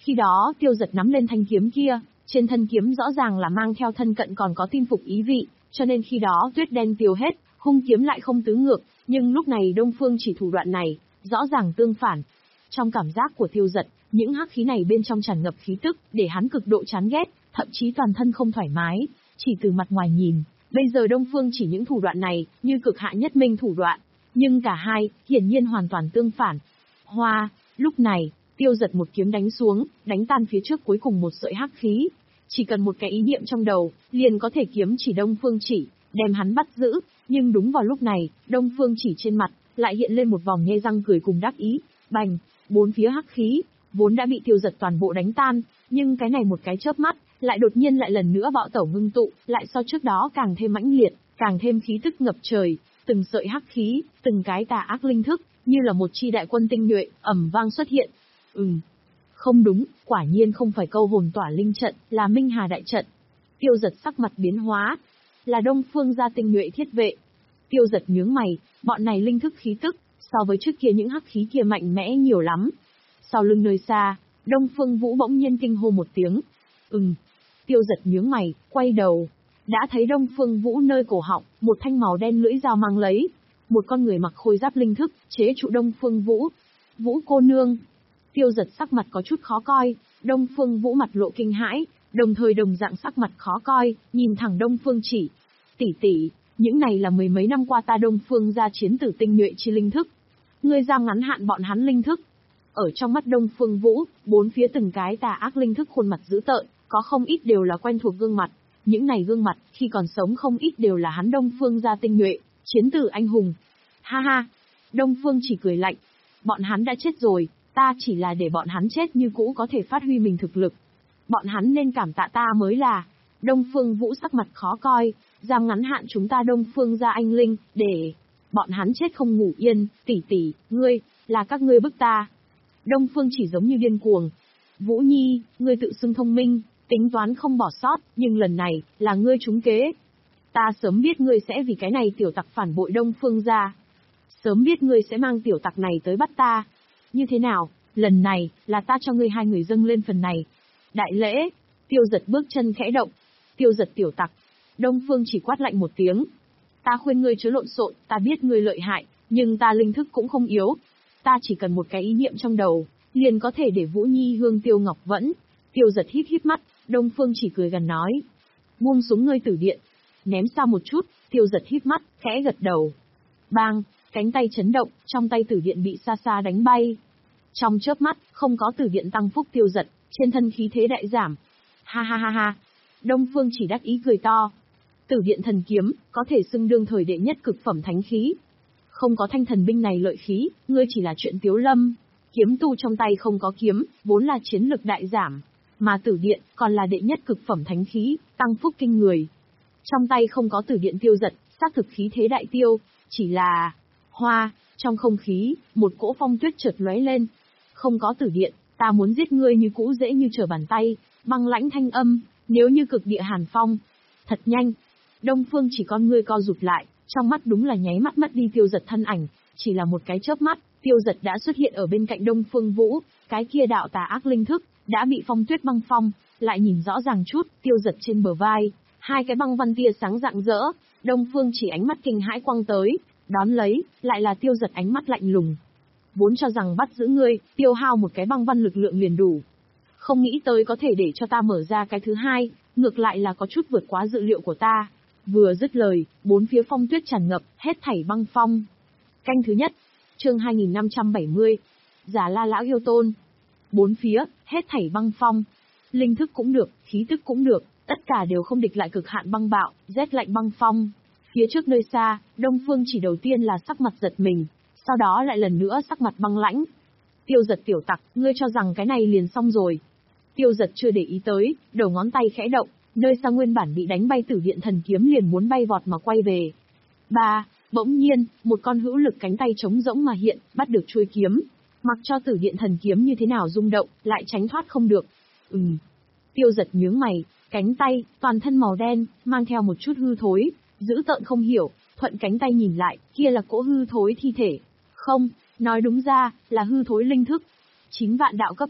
Khi đó Tiêu Dật nắm lên thanh kiếm kia, trên thân kiếm rõ ràng là mang theo thân cận còn có tin phục ý vị, cho nên khi đó tuyết đen tiêu hết, hung kiếm lại không tứ ngược, nhưng lúc này Đông Phương Chỉ thủ đoạn này, rõ ràng tương phản. Trong cảm giác của Tiêu Dật, những hắc khí này bên trong tràn ngập khí tức, để hắn cực độ chán ghét, thậm chí toàn thân không thoải mái, chỉ từ mặt ngoài nhìn, bây giờ Đông Phương Chỉ những thủ đoạn này, như cực hạ nhất minh thủ đoạn, nhưng cả hai, hiển nhiên hoàn toàn tương phản. Hoa, lúc này, Tiêu Dật một kiếm đánh xuống, đánh tan phía trước cuối cùng một sợi hắc khí. Chỉ cần một cái ý niệm trong đầu, liền có thể kiếm chỉ Đông Phương Chỉ, đem hắn bắt giữ, nhưng đúng vào lúc này, Đông Phương Chỉ trên mặt, lại hiện lên một vòng nhe răng cười cùng đắc ý, bành, bốn phía hắc khí, vốn đã bị Tiêu Dật toàn bộ đánh tan, nhưng cái này một cái chớp mắt, lại đột nhiên lại lần nữa bạo tẩu ngưng tụ, lại so trước đó càng thêm mãnh liệt, càng thêm khí tức ngập trời, từng sợi hắc khí, từng cái tà ác linh thức, như là một chi đại quân tinh nhuệ, ầm vang xuất hiện. Ừm, không đúng, quả nhiên không phải câu hồn tỏa linh trận, là Minh Hà đại trận. Tiêu Dật sắc mặt biến hóa, là Đông Phương gia tinh nhuệ thiết vệ. Tiêu Dật nhướng mày, bọn này linh thức khí tức, so với trước kia những hắc khí kia mạnh mẽ nhiều lắm. Sau lưng nơi xa, Đông Phương Vũ bỗng nhiên kinh hô một tiếng. Ừm. Tiêu Dật nhướng mày, quay đầu, đã thấy Đông Phương Vũ nơi cổ họng, một thanh màu đen lưỡi dao mang lấy. Một con người mặc khôi giáp linh thức, chế trụ Đông Phương Vũ. Vũ cô nương. Tiêu Dật sắc mặt có chút khó coi, Đông Phương Vũ mặt lộ kinh hãi, đồng thời đồng dạng sắc mặt khó coi, nhìn thẳng Đông Phương Chỉ. Tỷ tỷ, những này là mười mấy năm qua ta Đông Phương gia chiến tử tinh nhuệ chi linh thức. Ngươi giao ngắn hạn bọn hắn linh thức. Ở trong mắt Đông Phương Vũ, bốn phía từng cái tà ác linh thức khuôn mặt dữ tợn, có không ít đều là quen thuộc gương mặt. Những này gương mặt, khi còn sống không ít đều là hắn Đông Phương gia tinh nhuệ, chiến tử anh hùng. Ha ha, Đông Phương Chỉ cười lạnh. Bọn hắn đã chết rồi, ta chỉ là để bọn hắn chết như cũ có thể phát huy mình thực lực. Bọn hắn nên cảm tạ ta mới là. Đông Phương Vũ sắc mặt khó coi, giam ngắn hạn chúng ta Đông Phương gia anh linh, để bọn hắn chết không ngủ yên, tỷ tỷ, ngươi, là các ngươi bức ta. Đông Phương Chỉ giống như điên cuồng. Vũ Nhi, ngươi tự xưng thông minh, tính toán không bỏ sót, nhưng lần này, là ngươi trúng kế. Ta sớm biết ngươi sẽ vì cái này tiểu tặc phản bội Đông Phương gia. Sớm biết ngươi sẽ mang tiểu tặc này tới bắt ta. Như thế nào, lần này, là ta cho ngươi hai người dâng lên phần này. Đại lễ, Tiêu Dật bước chân khẽ động. Tiêu Dật tiểu tặc. Đông Phương Chỉ quát lạnh một tiếng. Ta khuyên ngươi chớ lộn xộn, ta biết ngươi lợi hại, nhưng ta linh thức cũng không yếu. Ta chỉ cần một cái ý niệm trong đầu, liền có thể để Vũ Nhi hương Tiêu Ngọc Vẫn. Tiêu Dật híp híp mắt, Đông Phương Chỉ cười gần nói. Buông xuống ngươi tử điện. Ném xa một chút, Tiêu Dật híp mắt, khẽ gật đầu. Bang, cánh tay chấn động, trong tay tử điện bị xa xa đánh bay. Trong chớp mắt, không có tử điện tăng phúc Tiêu Dật, trên thân khí thế đại giảm. Ha ha ha ha. Đông Phương Chỉ đắc ý cười to. Tử điện thần kiếm, có thể xưng đương thời đệ nhất cực phẩm thánh khí. Không có thanh thần binh này lợi khí, ngươi chỉ là chuyện tiếu lâm. Kiếm tu trong tay không có kiếm, vốn là chiến lực đại giảm. Mà tử điện, còn là đệ nhất cực phẩm thánh khí, tăng phúc kinh người. Trong tay không có tử điện Tiêu Dật, xác thực khí thế đại tiêu, chỉ là... Hoa, trong không khí, một cỗ phong tuyết chợt lóe lên. Không có tử điện, ta muốn giết ngươi như cũ dễ như trở bàn tay, băng lãnh thanh âm, nếu như cực địa hàn phong. Thật nhanh. Đông Phương Chỉ con ngươi co rụt lại, trong mắt đúng là nháy mắt mất đi Tiêu Dật thân ảnh, chỉ là một cái chớp mắt, Tiêu Dật đã xuất hiện ở bên cạnh Đông Phương Vũ, cái kia đạo tà ác linh thức, đã bị phong tuyết băng phong, lại nhìn rõ ràng chút, Tiêu Dật trên bờ vai, hai cái băng văn tia sáng rạng rỡ, Đông Phương Chỉ ánh mắt kinh hãi quăng tới, đón lấy, lại là Tiêu Dật ánh mắt lạnh lùng. Vốn cho rằng bắt giữ ngươi, tiêu hao một cái băng văn lực lượng liền đủ. Không nghĩ tới có thể để cho ta mở ra cái thứ hai, ngược lại là có chút vượt quá dự liệu của ta. Vừa dứt lời, bốn phía phong tuyết tràn ngập, hết thảy băng phong. Canh thứ nhất, chương hai nghìn năm trăm bảy mươi, Già La Lão Yêu Tôn. Bốn phía, hết thảy băng phong. Linh thức cũng được, khí tức cũng được, tất cả đều không địch lại cực hạn băng bạo, rét lạnh băng phong. Phía trước nơi xa, Đông Phương Chỉ đầu tiên là sắc mặt giật mình, sau đó lại lần nữa sắc mặt băng lãnh. Tiêu Dật tiểu tặc, ngươi cho rằng cái này liền xong rồi. Tiêu Dật chưa để ý tới, đầu ngón tay khẽ động, nơi xa nguyên bản bị đánh bay tử điện thần kiếm liền muốn bay vọt mà quay về. Ba, bỗng nhiên, một con hữu lực cánh tay trống rỗng mà hiện, bắt được chuôi kiếm. Mặc cho tử điện thần kiếm như thế nào rung động, lại tránh thoát không được. Ừm. Tiêu Dật nhướng mày, cánh tay, toàn thân màu đen, mang theo một chút hư thối, dữ tợn không hiểu, thuận cánh tay nhìn lại, kia là cỗ hư thối thi thể. Không, nói đúng ra, là hư thối linh thức. Chín vạn đạo cấp độ,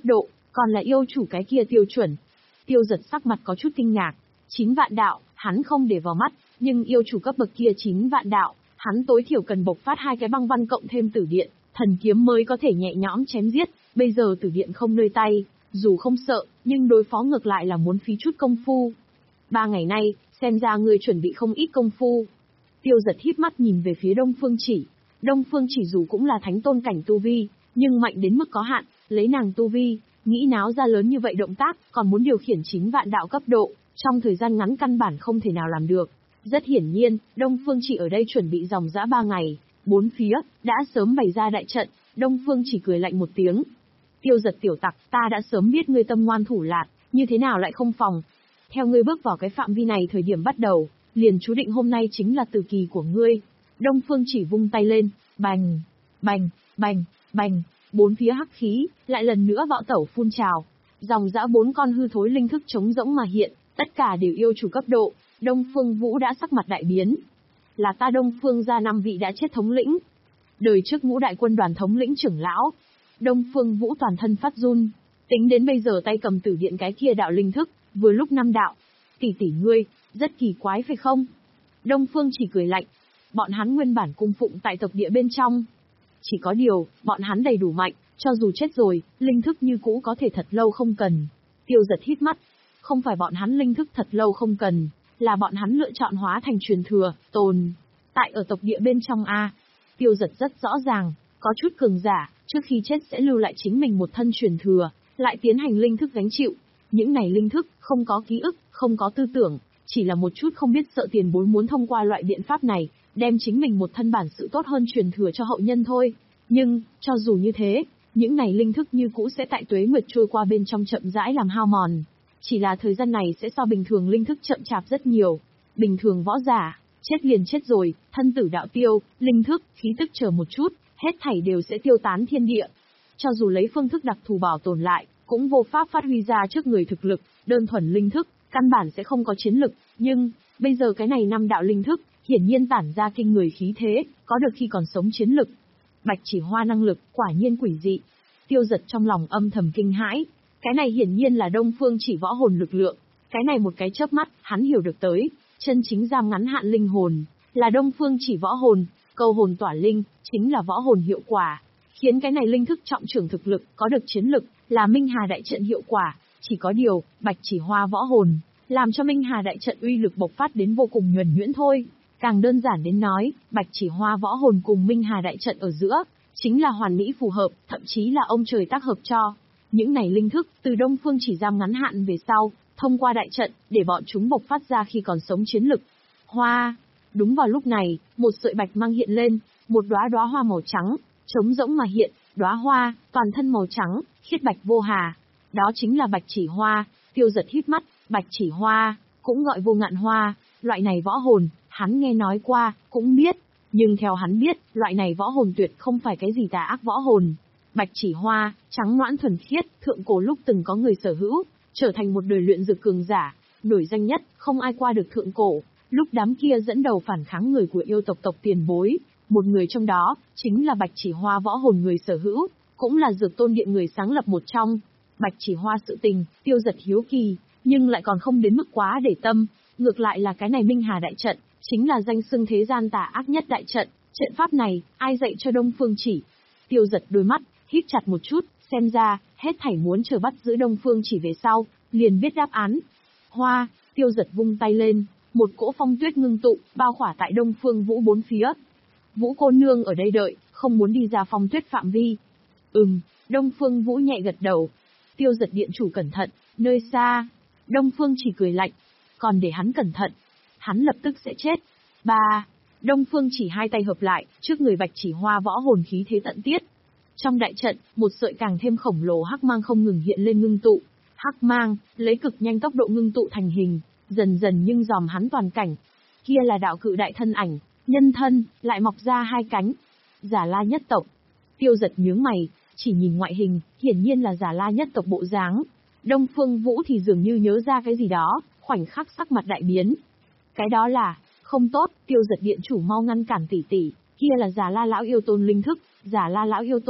Còn là yêu chủ cái kia tiêu chuẩn. Tiêu Giật sắc mặt có chút kinh ngạc. Chín vạn đạo, hắn không để vào mắt, nhưng yêu chủ cấp bậc kia chín vạn đạo, hắn tối thiểu cần bộc phát hai cái băng văn cộng thêm tử điện, thần kiếm mới có thể nhẹ nhõm chém giết. Bây giờ tử điện không nơi tay, dù không sợ, nhưng đối phó ngược lại là muốn phí chút công phu. Ba ngày nay, xem ra ngươi chuẩn bị không ít công phu. Tiêu Giật híp mắt nhìn về phía Đông Phương Chỉ. Đông Phương Chỉ dù cũng là thánh tôn cảnh tu vi, nhưng mạnh đến mức có hạn, lấy nàng tu vi, nghĩ náo ra lớn như vậy động tác, còn muốn điều khiển chín vạn đạo cấp độ, trong thời gian ngắn căn bản không thể nào làm được. Rất hiển nhiên, Đông Phương Chỉ ở đây chuẩn bị dòng dã ba ngày, bốn phía, đã sớm bày ra đại trận. Đông Phương Chỉ cười lạnh một tiếng. Tiêu Giật tiểu tặc, ta đã sớm biết ngươi tâm ngoan thủ lạt, như thế nào lại không phòng. Theo ngươi bước vào cái phạm vi này thời điểm bắt đầu, liền chú định hôm nay chính là tử kỳ của ngươi. Đông Phương Chỉ vung tay lên, bành, bành, bành, bành, bốn phía hắc khí, lại lần nữa bạo tẩu phun trào. Dòng dã bốn con hư thối linh thức trống rỗng mà hiện, tất cả đều yêu chủ cấp độ. Đông Phương Vũ đã sắc mặt đại biến. Là ta Đông Phương gia năm vị đã chết thống lĩnh. Đời trước ngũ đại quân đoàn thống lĩnh trưởng lão. Đông Phương Vũ toàn thân phát run. Tính đến bây giờ tay cầm tử điện cái kia đạo linh thức, vừa lúc năm đạo. Tỷ tỷ ngươi, rất kỳ quái phải không? Đông Phương Chỉ cười lạnh. Bọn hắn nguyên bản cung phụng tại tộc địa bên trong. Chỉ có điều, bọn hắn đầy đủ mạnh, cho dù chết rồi, linh thức như cũ có thể thật lâu không cần. Tiêu Giật hít mắt. Không phải bọn hắn linh thức thật lâu không cần, là bọn hắn lựa chọn hóa thành truyền thừa, tồn tại ở tộc địa bên trong a. Tiêu Giật rất rõ ràng, có chút cường giả, trước khi chết sẽ lưu lại chính mình một thân truyền thừa, lại tiến hành linh thức gánh chịu. Những này linh thức, không có ký ức, không có tư tưởng, chỉ là một chút không biết sợ tiền bối muốn thông qua loại biện pháp này, đem chính mình một thân bản sự tốt hơn truyền thừa cho hậu nhân thôi. Nhưng, cho dù như thế, những này linh thức như cũ sẽ tại tuế nguyệt trôi qua bên trong chậm rãi làm hao mòn. Chỉ là thời gian này sẽ so bình thường linh thức chậm chạp rất nhiều. Bình thường võ giả, chết liền chết rồi, thân tử đạo tiêu, linh thức, khí tức chờ một chút, hết thảy đều sẽ tiêu tán thiên địa. Cho dù lấy phương thức đặc thù bảo tồn lại, cũng vô pháp phát huy ra trước người thực lực, đơn thuần linh thức, căn bản sẽ không có chiến lực. Nhưng, bây giờ cái này năm đạo linh thức, hiển nhiên tản ra kinh người khí thế, có được khi còn sống chiến lực. Bạch chỉ hoa năng lực, quả nhiên quỷ dị. Tiêu Giật trong lòng âm thầm kinh hãi. Cái này hiển nhiên là Đông Phương Chỉ võ hồn lực lượng. Cái này một cái chớp mắt, hắn hiểu được tới, chân chính giam ngắn hạn linh hồn, là Đông Phương Chỉ võ hồn, câu hồn tỏa linh, chính là võ hồn hiệu quả. Khiến cái này linh thức trọng trưởng thực lực, có được chiến lực, là Minh Hà đại trận hiệu quả. Chỉ có điều, Bạch chỉ hoa võ hồn, làm cho Minh Hà đại trận uy lực bộc phát đến vô cùng nhuần nhuyễn thôi. Càng đơn giản đến nói, Bạch chỉ hoa võ hồn cùng Minh Hà đại trận ở giữa, chính là hoàn mỹ phù hợp, thậm chí là ông trời tác hợp cho. Những này linh thức, từ Đông Phương Chỉ giam ngắn hạn về sau, thông qua đại trận, để bọn chúng bộc phát ra khi còn sống chiến lực. Hoa! Đúng vào lúc này, một sợi bạch mang hiện lên, một đóa đóa hoa màu trắng, trống rỗng mà hiện, đóa hoa, toàn thân màu trắng, khiết bạch vô hà. Đó chính là Bạch chỉ hoa. Tiêu Giật híp mắt, Bạch chỉ hoa, cũng gọi vô ngạn hoa, loại này võ hồn, hắn nghe nói qua, cũng biết. Nhưng theo hắn biết, loại này võ hồn tuyệt không phải cái gì tà ác võ hồn. Bạch chỉ hoa, trắng noãn thuần khiết, thượng cổ lúc từng có người sở hữu, trở thành một đời luyện dược cường giả, nổi danh nhất, không ai qua được thượng cổ. Lúc đám kia dẫn đầu phản kháng người của yêu tộc tộc tiền bối, một người trong đó, chính là Bạch chỉ hoa võ hồn người sở hữu, cũng là Dược Tôn Điện người sáng lập một trong. Bạch chỉ hoa sự tình, Tiêu Giật hiếu kỳ, nhưng lại còn không đến mức quá để tâm, ngược lại là cái này Minh Hà đại trận, chính là danh xưng thế gian tà ác nhất đại trận, trận pháp này, ai dạy cho Đông Phương Chỉ? Tiêu Giật đôi mắt, híp chặt một chút, xem ra, hết thảy muốn chờ bắt giữ Đông Phương Chỉ về sau, liền biết đáp án. Hoa, Tiêu Giật vung tay lên, một cỗ phong tuyết ngưng tụ, bao khỏa tại Đông Phương Vũ bốn phía. Vũ cô nương ở đây đợi, không muốn đi ra phong tuyết phạm vi. Ừm, Đông Phương Vũ nhẹ gật đầu. Tiêu Giật điện chủ cẩn thận, nơi xa. Đông Phương Chỉ cười lạnh, còn để hắn cẩn thận, hắn lập tức sẽ chết. Ba, Đông Phương Chỉ hai tay hợp lại, trước người Bạch chỉ hoa võ hồn khí thế tận tiết. Trong đại trận, một sợi càng thêm khổng lồ hắc mang không ngừng hiện lên ngưng tụ. Hắc mang, lấy cực nhanh tốc độ ngưng tụ thành hình, dần dần nhưng dòm hắn toàn cảnh. Kia là đạo cự đại thân ảnh, nhân thân, lại mọc ra hai cánh. Giả La nhất tộc. Tiêu Giật nhướng mày, chỉ nhìn ngoại hình, hiển nhiên là Giả La nhất tộc bộ dáng. Đông Phương Vũ thì dường như nhớ ra cái gì đó, khoảnh khắc sắc mặt đại biến. Cái đó là, không tốt, Tiêu Giật điện chủ mau ngăn cản tỷ tỷ, kia là Giả La lão yêu tôn linh thức, Giả La lão yêu tôn.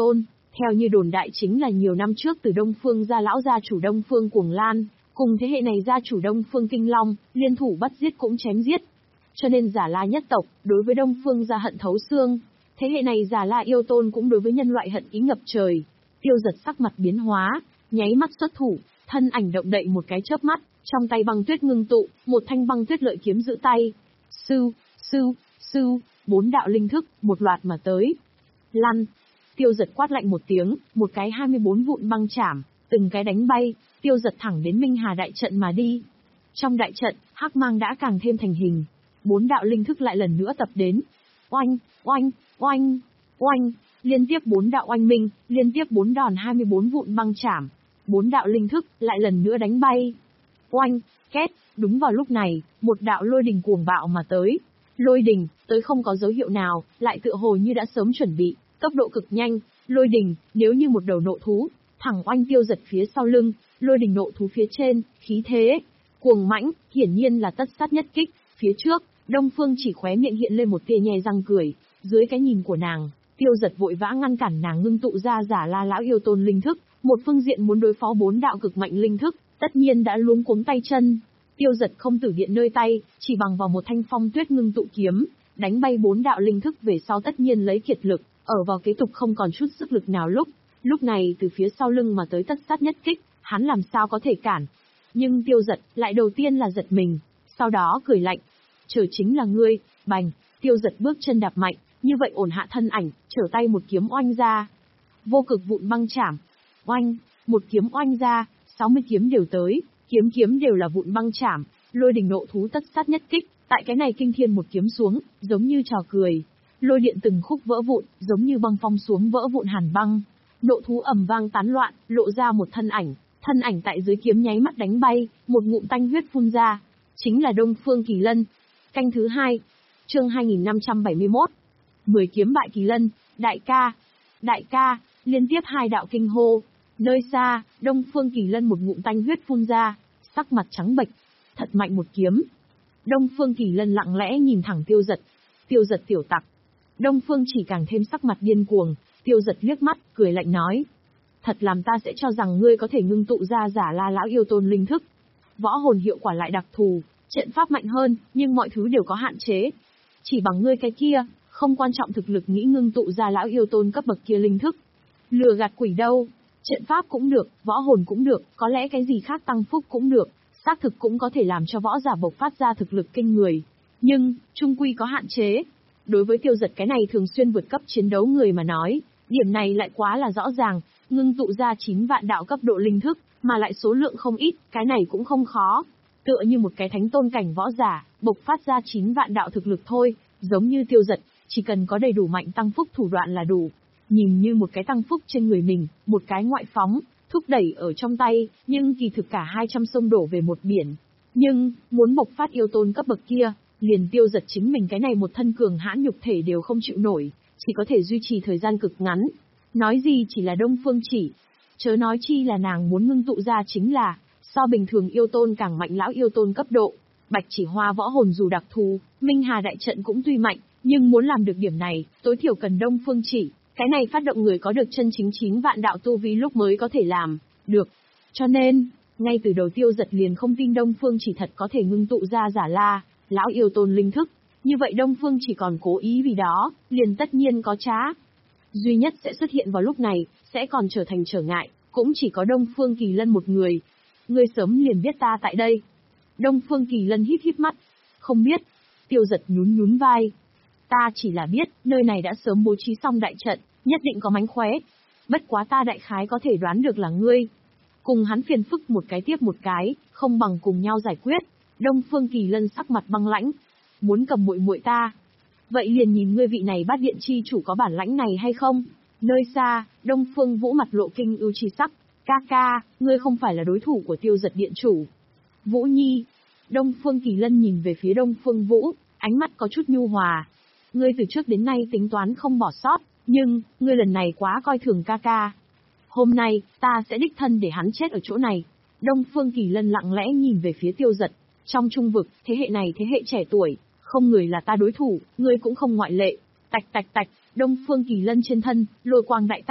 Theo như đồn đại chính là nhiều năm trước từ Đông Phương gia lão gia chủ Đông Phương Cuồng Lan, cùng thế hệ này gia chủ Đông Phương Kinh Long, liên thủ bắt giết cũng chém giết. Cho nên Giả La nhất tộc, đối với Đông Phương gia hận thấu xương. Thế hệ này Giả La yêu tôn cũng đối với nhân loại hận ý ngập trời. Tiêu Giật sắc mặt biến hóa, nháy mắt xuất thủ, thân ảnh động đậy một cái chớp mắt, trong tay băng tuyết ngưng tụ, một thanh băng tuyết lợi kiếm giữ tay. Sư, sư, sư, bốn đạo linh thức, một loạt mà tới. Lăn! Tiêu Giật quát lạnh một tiếng, một cái hai mươi bốn vụn băng chảm, từng cái đánh bay, Tiêu Giật thẳng đến Minh Hà đại trận mà đi. Trong đại trận, hắc mang đã càng thêm thành hình. Bốn đạo linh thức lại lần nữa tập đến. Oanh, oanh, oanh, oanh, liên tiếp bốn đạo oanh minh, liên tiếp bốn đòn hai mươi bốn vụn băng chảm. Bốn đạo linh thức lại lần nữa đánh bay. Oanh, két, đúng vào lúc này, một đạo lôi đình cuồng bạo mà tới. Lôi đình, tới không có dấu hiệu nào, lại tựa hồ như đã sớm chuẩn bị, tốc độ cực nhanh, lôi đình, nếu như một đầu nộ thú, thẳng oanh Tiêu Giật phía sau lưng, lôi đình nộ thú phía trên, khí thế, cuồng mãnh, hiển nhiên là tất sát nhất kích, phía trước, Đông Phương Chỉ khóe miệng hiện lên một tia nhe răng cười, dưới cái nhìn của nàng, Tiêu Giật vội vã ngăn cản nàng ngưng tụ ra Giả La lão yêu tôn linh thức, một phương diện muốn đối phó bốn đạo cực mạnh linh thức, tất nhiên đã luống cuống tay chân. Tiêu Giật không tử điện nơi tay, chỉ bằng vào một thanh phong tuyết ngưng tụ kiếm, đánh bay bốn đạo linh thức về sau tất nhiên lấy kiệt lực, ở vào kế tục không còn chút sức lực nào lúc. Lúc này từ phía sau lưng mà tới tất sát nhất kích, hắn làm sao có thể cản. Nhưng Tiêu Giật lại đầu tiên là giật mình, sau đó cười lạnh. Chờ chính là ngươi, bành, Tiêu Giật bước chân đạp mạnh, như vậy ổn hạ thân ảnh, trở tay một kiếm oanh ra. Vô cực vụn băng chảm, oanh, một kiếm oanh ra, sáu mươi kiếm đều tới, kiếm kiếm đều là vụn băng chảm, lôi đình nộ thú tất sát nhất kích, tại cái này kinh thiên một kiếm xuống, giống như trò cười. Lôi điện từng khúc vỡ vụn, giống như băng phong xuống vỡ vụn hàn băng. Nộ thú ầm vang tán loạn, lộ ra một thân ảnh, thân ảnh tại dưới kiếm nháy mắt đánh bay, một ngụm tanh huyết phun ra, chính là Đông Phương Kỳ Lân. Canh thứ hai, chương hai nghìn năm trăm bảy mươi mốt. Mười kiếm bại Kỳ Lân, đại ca, đại ca, liên tiếp hai đạo kinh hô. Nơi xa, Đông Phương Kỳ Lân một ngụm tanh huyết phun ra, sắc mặt trắng bệch, thật mạnh một kiếm. Đông Phương Kỳ Lân lặng lẽ nhìn thẳng Tiêu Giật, Tiêu Giật tiểu tặc. Đông Phương Chỉ càng thêm sắc mặt điên cuồng, Tiêu Giật liếc mắt, cười lạnh nói. Thật làm ta sẽ cho rằng ngươi có thể ngưng tụ ra Giả La lão yêu tôn linh thức. Võ hồn hiệu quả lại đặc thù, trận pháp mạnh hơn, nhưng mọi thứ đều có hạn chế. Chỉ bằng ngươi cái kia, không quan trọng thực lực nghĩ ngưng tụ ra lão yêu tôn cấp bậc kia linh thức. Lừa gạt quỷ đâu, trận pháp cũng được, võ hồn cũng được, có lẽ cái gì khác tăng phúc cũng được, xác thực cũng có thể làm cho võ giả bộc phát ra thực lực kinh người. Nhưng, trung quy có hạn chế. Đối với Tiêu Giật cái này thường xuyên vượt cấp chiến đấu người mà nói, điểm này lại quá là rõ ràng, ngưng tụ ra chín vạn đạo cấp độ linh thức, mà lại số lượng không ít, cái này cũng không khó. Tựa như một cái thánh tôn cảnh võ giả, bộc phát ra chín vạn đạo thực lực thôi, giống như Tiêu Giật, chỉ cần có đầy đủ mạnh tăng phúc thủ đoạn là đủ. Nhìn như một cái tăng phúc trên người mình, một cái ngoại phóng, thúc đẩy ở trong tay, nhưng kỳ thực cả hai trăm sông đổ về một biển. Nhưng, muốn bộc phát yêu tôn cấp bậc kia, liền Tiêu Giật chính mình cái này một thân cường hãn nhục thể đều không chịu nổi, chỉ có thể duy trì thời gian cực ngắn. Nói gì chỉ là Đông Phương Chỉ, chớ nói chi là nàng muốn ngưng tụ ra chính là, so bình thường yêu tôn càng mạnh lão yêu tôn cấp độ. Bạch Chỉ Hoa võ hồn dù đặc thù, Minh Hà đại trận cũng tuy mạnh, nhưng muốn làm được điểm này, tối thiểu cần Đông Phương Chỉ. Cái này phát động người có được chân chính chín vạn đạo tu vi lúc mới có thể làm được. Cho nên, ngay từ đầu Tiêu Giật liền không tin Đông Phương Chỉ thật có thể ngưng tụ ra Giả La lão yêu tôn linh thức. Như vậy Đông Phương Chỉ còn cố ý vì đó, liền tất nhiên có trá. Duy nhất sẽ xuất hiện vào lúc này, sẽ còn trở thành trở ngại, cũng chỉ có Đông Phương Kỳ Lân một người. Ngươi sớm liền biết ta tại đây. Đông Phương Kỳ Lân híp híp mắt. Không biết. Tiêu Giật nhún nhún vai. Ta chỉ là biết, nơi này đã sớm bố trí xong đại trận, nhất định có mánh khóe. Bất quá ta đại khái có thể đoán được là ngươi. Cùng hắn phiền phức một cái tiếp một cái, không bằng cùng nhau giải quyết. Đông Phương Kỳ Lân sắc mặt băng lãnh. Muốn cầm muội muội ta. Vậy liền nhìn ngươi vị này bát điện chi chủ có bản lãnh này hay không. Nơi xa, Đông Phương Vũ mặt lộ kinh ưu chi sắc. Ca ca, ngươi không phải là đối thủ của Tiêu Giật điện chủ. Vũ Nhi. Đông Phương Kỳ Lân nhìn về phía Đông Phương Vũ, ánh mắt có chút nhu hòa. Ngươi từ trước đến nay tính toán không bỏ sót, nhưng, ngươi lần này quá coi thường ca ca. Hôm nay, ta sẽ đích thân để hắn chết ở chỗ này. Đông Phương Kỳ Lân lặng lẽ nhìn về phía Tiêu Giật. Trong trung vực, thế hệ này thế hệ trẻ tuổi, không người là ta đối thủ, ngươi cũng không ngoại lệ. Tạch tạch tạch, Đông Phương Kỳ Lân trên thân, lôi quang đại tác.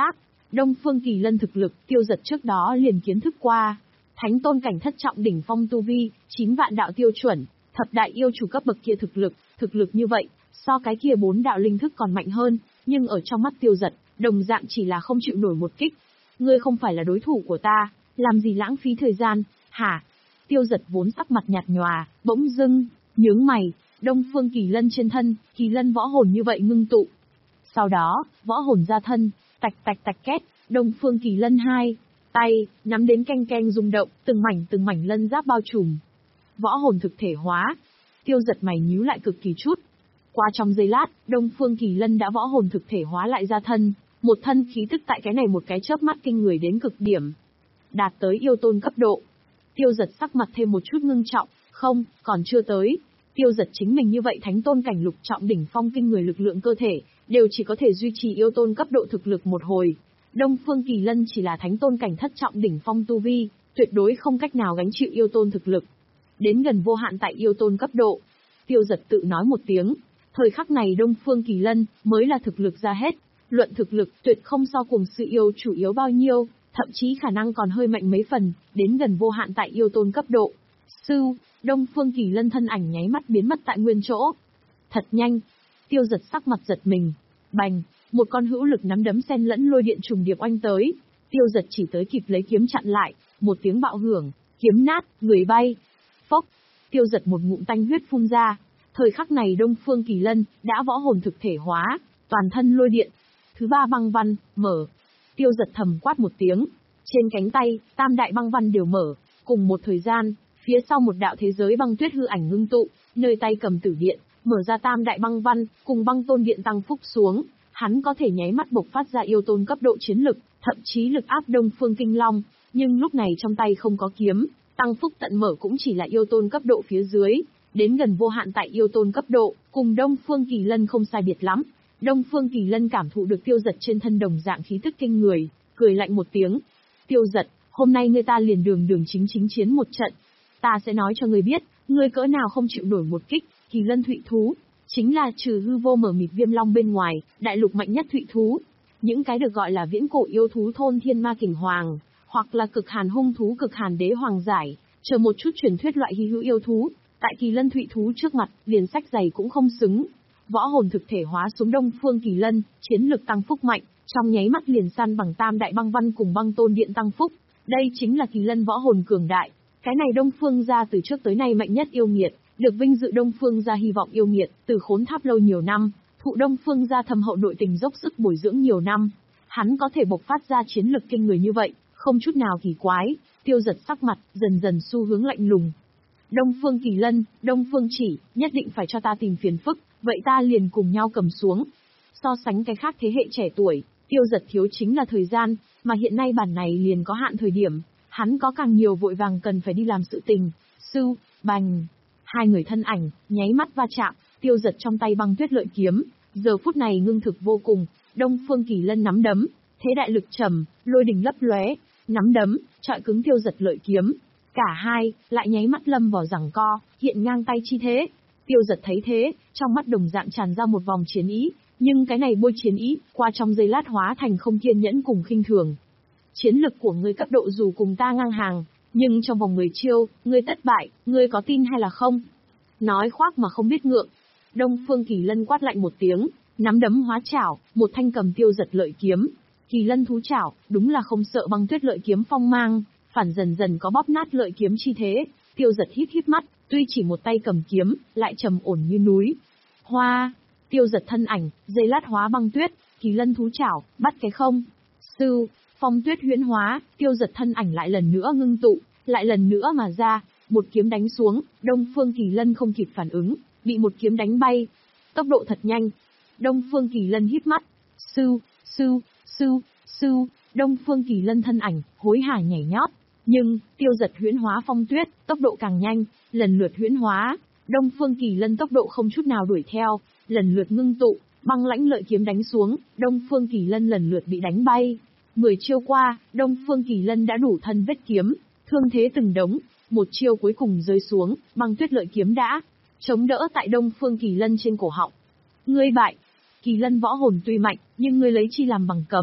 Đông Phương Kỳ Lân thực lực, Tiêu Giật trước đó liền kiến thức qua. Thánh tôn cảnh thất trọng đỉnh phong tu vi, chín vạn đạo tiêu chuẩn, thập đại yêu chủ cấp bậc kia thực lực, thực lực như vậy, so cái kia bốn đạo linh thức còn mạnh hơn, nhưng ở trong mắt Tiêu Giật, đồng dạng chỉ là không chịu nổi một kích. Ngươi không phải là đối thủ của ta, làm gì lãng phí thời gian, hả? Tiêu Giật vốn sắc mặt nhạt nhòa, bỗng dưng, nhướng mày, Đông Phương Kỳ Lân trên thân, Kỳ Lân võ hồn như vậy ngưng tụ. Sau đó, võ hồn ra thân, tạch tạch tạch két, Đông Phương Kỳ Lân hai, tay, nắm đến canh canh rung động, từng mảnh từng mảnh lân giáp bao trùm. Võ hồn thực thể hóa. Tiêu Giật mày nhíu lại cực kỳ chút. Qua trong giây lát, Đông Phương Kỳ Lân đã võ hồn thực thể hóa lại ra thân, một thân khí tức tại cái này một cái chớp mắt kinh người đến cực điểm. Đạt tới yêu tôn cấp độ. Tiêu Giật sắc mặt thêm một chút ngưng trọng, không, còn chưa tới. Tiêu Giật chính mình như vậy thánh tôn cảnh lục trọng đỉnh phong kinh người lực lượng cơ thể, đều chỉ có thể duy trì yêu tôn cấp độ thực lực một hồi. Đông Phương Kỳ Lân chỉ là thánh tôn cảnh thất trọng đỉnh phong tu vi, tuyệt đối không cách nào gánh chịu yêu tôn thực lực. Đến gần vô hạn tại yêu tôn cấp độ. Tiêu Giật tự nói một tiếng, thời khắc này Đông Phương Kỳ Lân mới là thực lực ra hết, luận thực lực tuyệt không so cùng sự yêu chủ yếu bao nhiêu, thậm chí khả năng còn hơi mạnh mấy phần, đến gần vô hạn tại yêu tôn cấp độ. Sư, Đông Phương Kỳ Lân thân ảnh nháy mắt biến mất tại nguyên chỗ. Thật nhanh. Tiêu Giật sắc mặt giật mình. Bành, một con hữu lực nắm đấm xen lẫn lôi điện trùng điệp oanh tới. Tiêu Giật chỉ tới kịp lấy kiếm chặn lại, một tiếng bạo hưởng, kiếm nát, người bay. Phốc, Tiêu Giật một ngụm tanh huyết phun ra. Thời khắc này Đông Phương Kỳ Lân đã võ hồn thực thể hóa, toàn thân lôi điện. Thứ ba băng văn, mở. Tiêu Giật thầm quát một tiếng. Trên cánh tay, tam đại băng văn đều mở, cùng một thời gian, phía sau một đạo thế giới băng tuyết hư ảnh ngưng tụ, nơi tay cầm tử điện, mở ra tam đại băng văn, cùng băng tôn điện tăng phúc xuống, hắn có thể nháy mắt bộc phát ra yêu tôn cấp độ chiến lực, thậm chí lực áp Đông Phương Kinh Long, nhưng lúc này trong tay không có kiếm, tăng phúc tận mở cũng chỉ là yêu tôn cấp độ phía dưới, đến gần vô hạn tại yêu tôn cấp độ, cùng Đông Phương Kỳ Lân không sai biệt lắm. Đông Phương Kỳ Lân cảm thụ được Tiêu Giật trên thân đồng dạng khí tức kinh người, cười lạnh một tiếng. Tiêu Giật, hôm nay ngươi ta liền đường đường chính chính chiến một trận. Ta sẽ nói cho ngươi biết, ngươi cỡ nào không chịu nổi một kích. Kỳ Lân Thụy Thú, chính là trừ hư vô mở mịt viêm long bên ngoài, đại lục mạnh nhất Thụy Thú. Những cái được gọi là viễn cổ yêu thú thôn thiên ma kình hoàng, hoặc là cực hàn hung thú cực hàn đế hoàng giải, chờ một chút truyền thuyết loại hy hữu yêu thú, tại Kỳ Lân Thụy Thú trước mặt, liền sách giày cũng không xứng. Võ hồn thực thể hóa xuống Đông Phương Kỳ Lân, chiến lực tăng phúc mạnh, trong nháy mắt liền săn bằng tam đại băng văn cùng băng tôn điện tăng phúc. Đây chính là Kỳ Lân võ hồn cường đại. Cái này Đông Phương gia từ trước tới nay mạnh nhất yêu nghiệt, được vinh dự Đông Phương gia hy vọng yêu nghiệt, từ khốn tháp lâu nhiều năm, thụ Đông Phương gia thâm hậu nội tình dốc sức bồi dưỡng nhiều năm. Hắn có thể bộc phát ra chiến lực kinh người như vậy, không chút nào kỳ quái. Tiêu Giật sắc mặt, dần dần xu hướng lạnh lùng. Đông Phương Kỳ Lân, Đông Phương Chỉ, nhất định phải cho ta tìm phiền phức, vậy ta liền cùng nhau cầm xuống. So sánh cái khác thế hệ trẻ tuổi, Tiêu Giật thiếu chính là thời gian, mà hiện nay bản này liền có hạn thời điểm, hắn có càng nhiều vội vàng cần phải đi làm sự tình. Sư, bành, hai người thân ảnh, nháy mắt va chạm, Tiêu Giật trong tay băng tuyết lợi kiếm, giờ phút này ngưng thực vô cùng, Đông Phương Kỳ Lân nắm đấm, thế đại lực trầm, lôi đình lấp lóe, nắm đấm, trọi cứng Tiêu Giật lợi kiếm. Cả hai, lại nháy mắt lâm vào giằng co, hiện ngang tay chi thế. Tiêu Giật thấy thế, trong mắt đồng dạng tràn ra một vòng chiến ý, nhưng cái này bôi chiến ý, qua trong giây lát hóa thành không kiên nhẫn cùng khinh thường. Chiến lực của ngươi cấp độ dù cùng ta ngang hàng, nhưng trong vòng mười chiêu, ngươi thất bại, ngươi có tin hay là không? Nói khoác mà không biết ngượng. Đông Phương Kỳ Lân quát lạnh một tiếng, nắm đấm hóa chảo, một thanh cầm Tiêu Giật lợi kiếm. Kỳ Lân thú chảo, đúng là không sợ băng tuyết lợi kiếm phong mang, phản dần dần có bóp nát lợi kiếm chi thế. Tiêu Giật híp híp mắt, tuy chỉ một tay cầm kiếm, lại trầm ổn như núi. Hoa, Tiêu Giật thân ảnh, dây lát hóa băng tuyết, Kỳ Lân thú chảo, bắt cái không. Sư, phong tuyết huyễn hóa, Tiêu Giật thân ảnh lại lần nữa ngưng tụ, lại lần nữa mà ra, một kiếm đánh xuống, Đông Phương Kỳ Lân không kịp phản ứng, bị một kiếm đánh bay. Tốc độ thật nhanh. Đông Phương Kỳ Lân híp mắt. Sư, sư, sư, sư, Đông Phương Kỳ Lân thân ảnh, hối hả nhảy nhót. Nhưng, Tiêu Giật huyễn hóa phong tuyết, tốc độ càng nhanh, lần lượt huyễn hóa. Đông Phương Kỳ Lân tốc độ không chút nào đuổi theo, lần lượt ngưng tụ, băng lãnh lợi kiếm đánh xuống, Đông Phương Kỳ Lân lần lượt bị đánh bay. Mười chiêu qua, Đông Phương Kỳ Lân đã đủ thân vết kiếm, thương thế từng đống, một chiêu cuối cùng rơi xuống, băng tuyết lợi kiếm đã chống đỡ tại Đông Phương Kỳ Lân trên cổ họng. Ngươi bại. Kỳ Lân võ hồn tuy mạnh, nhưng ngươi lấy chi làm bằng cầm.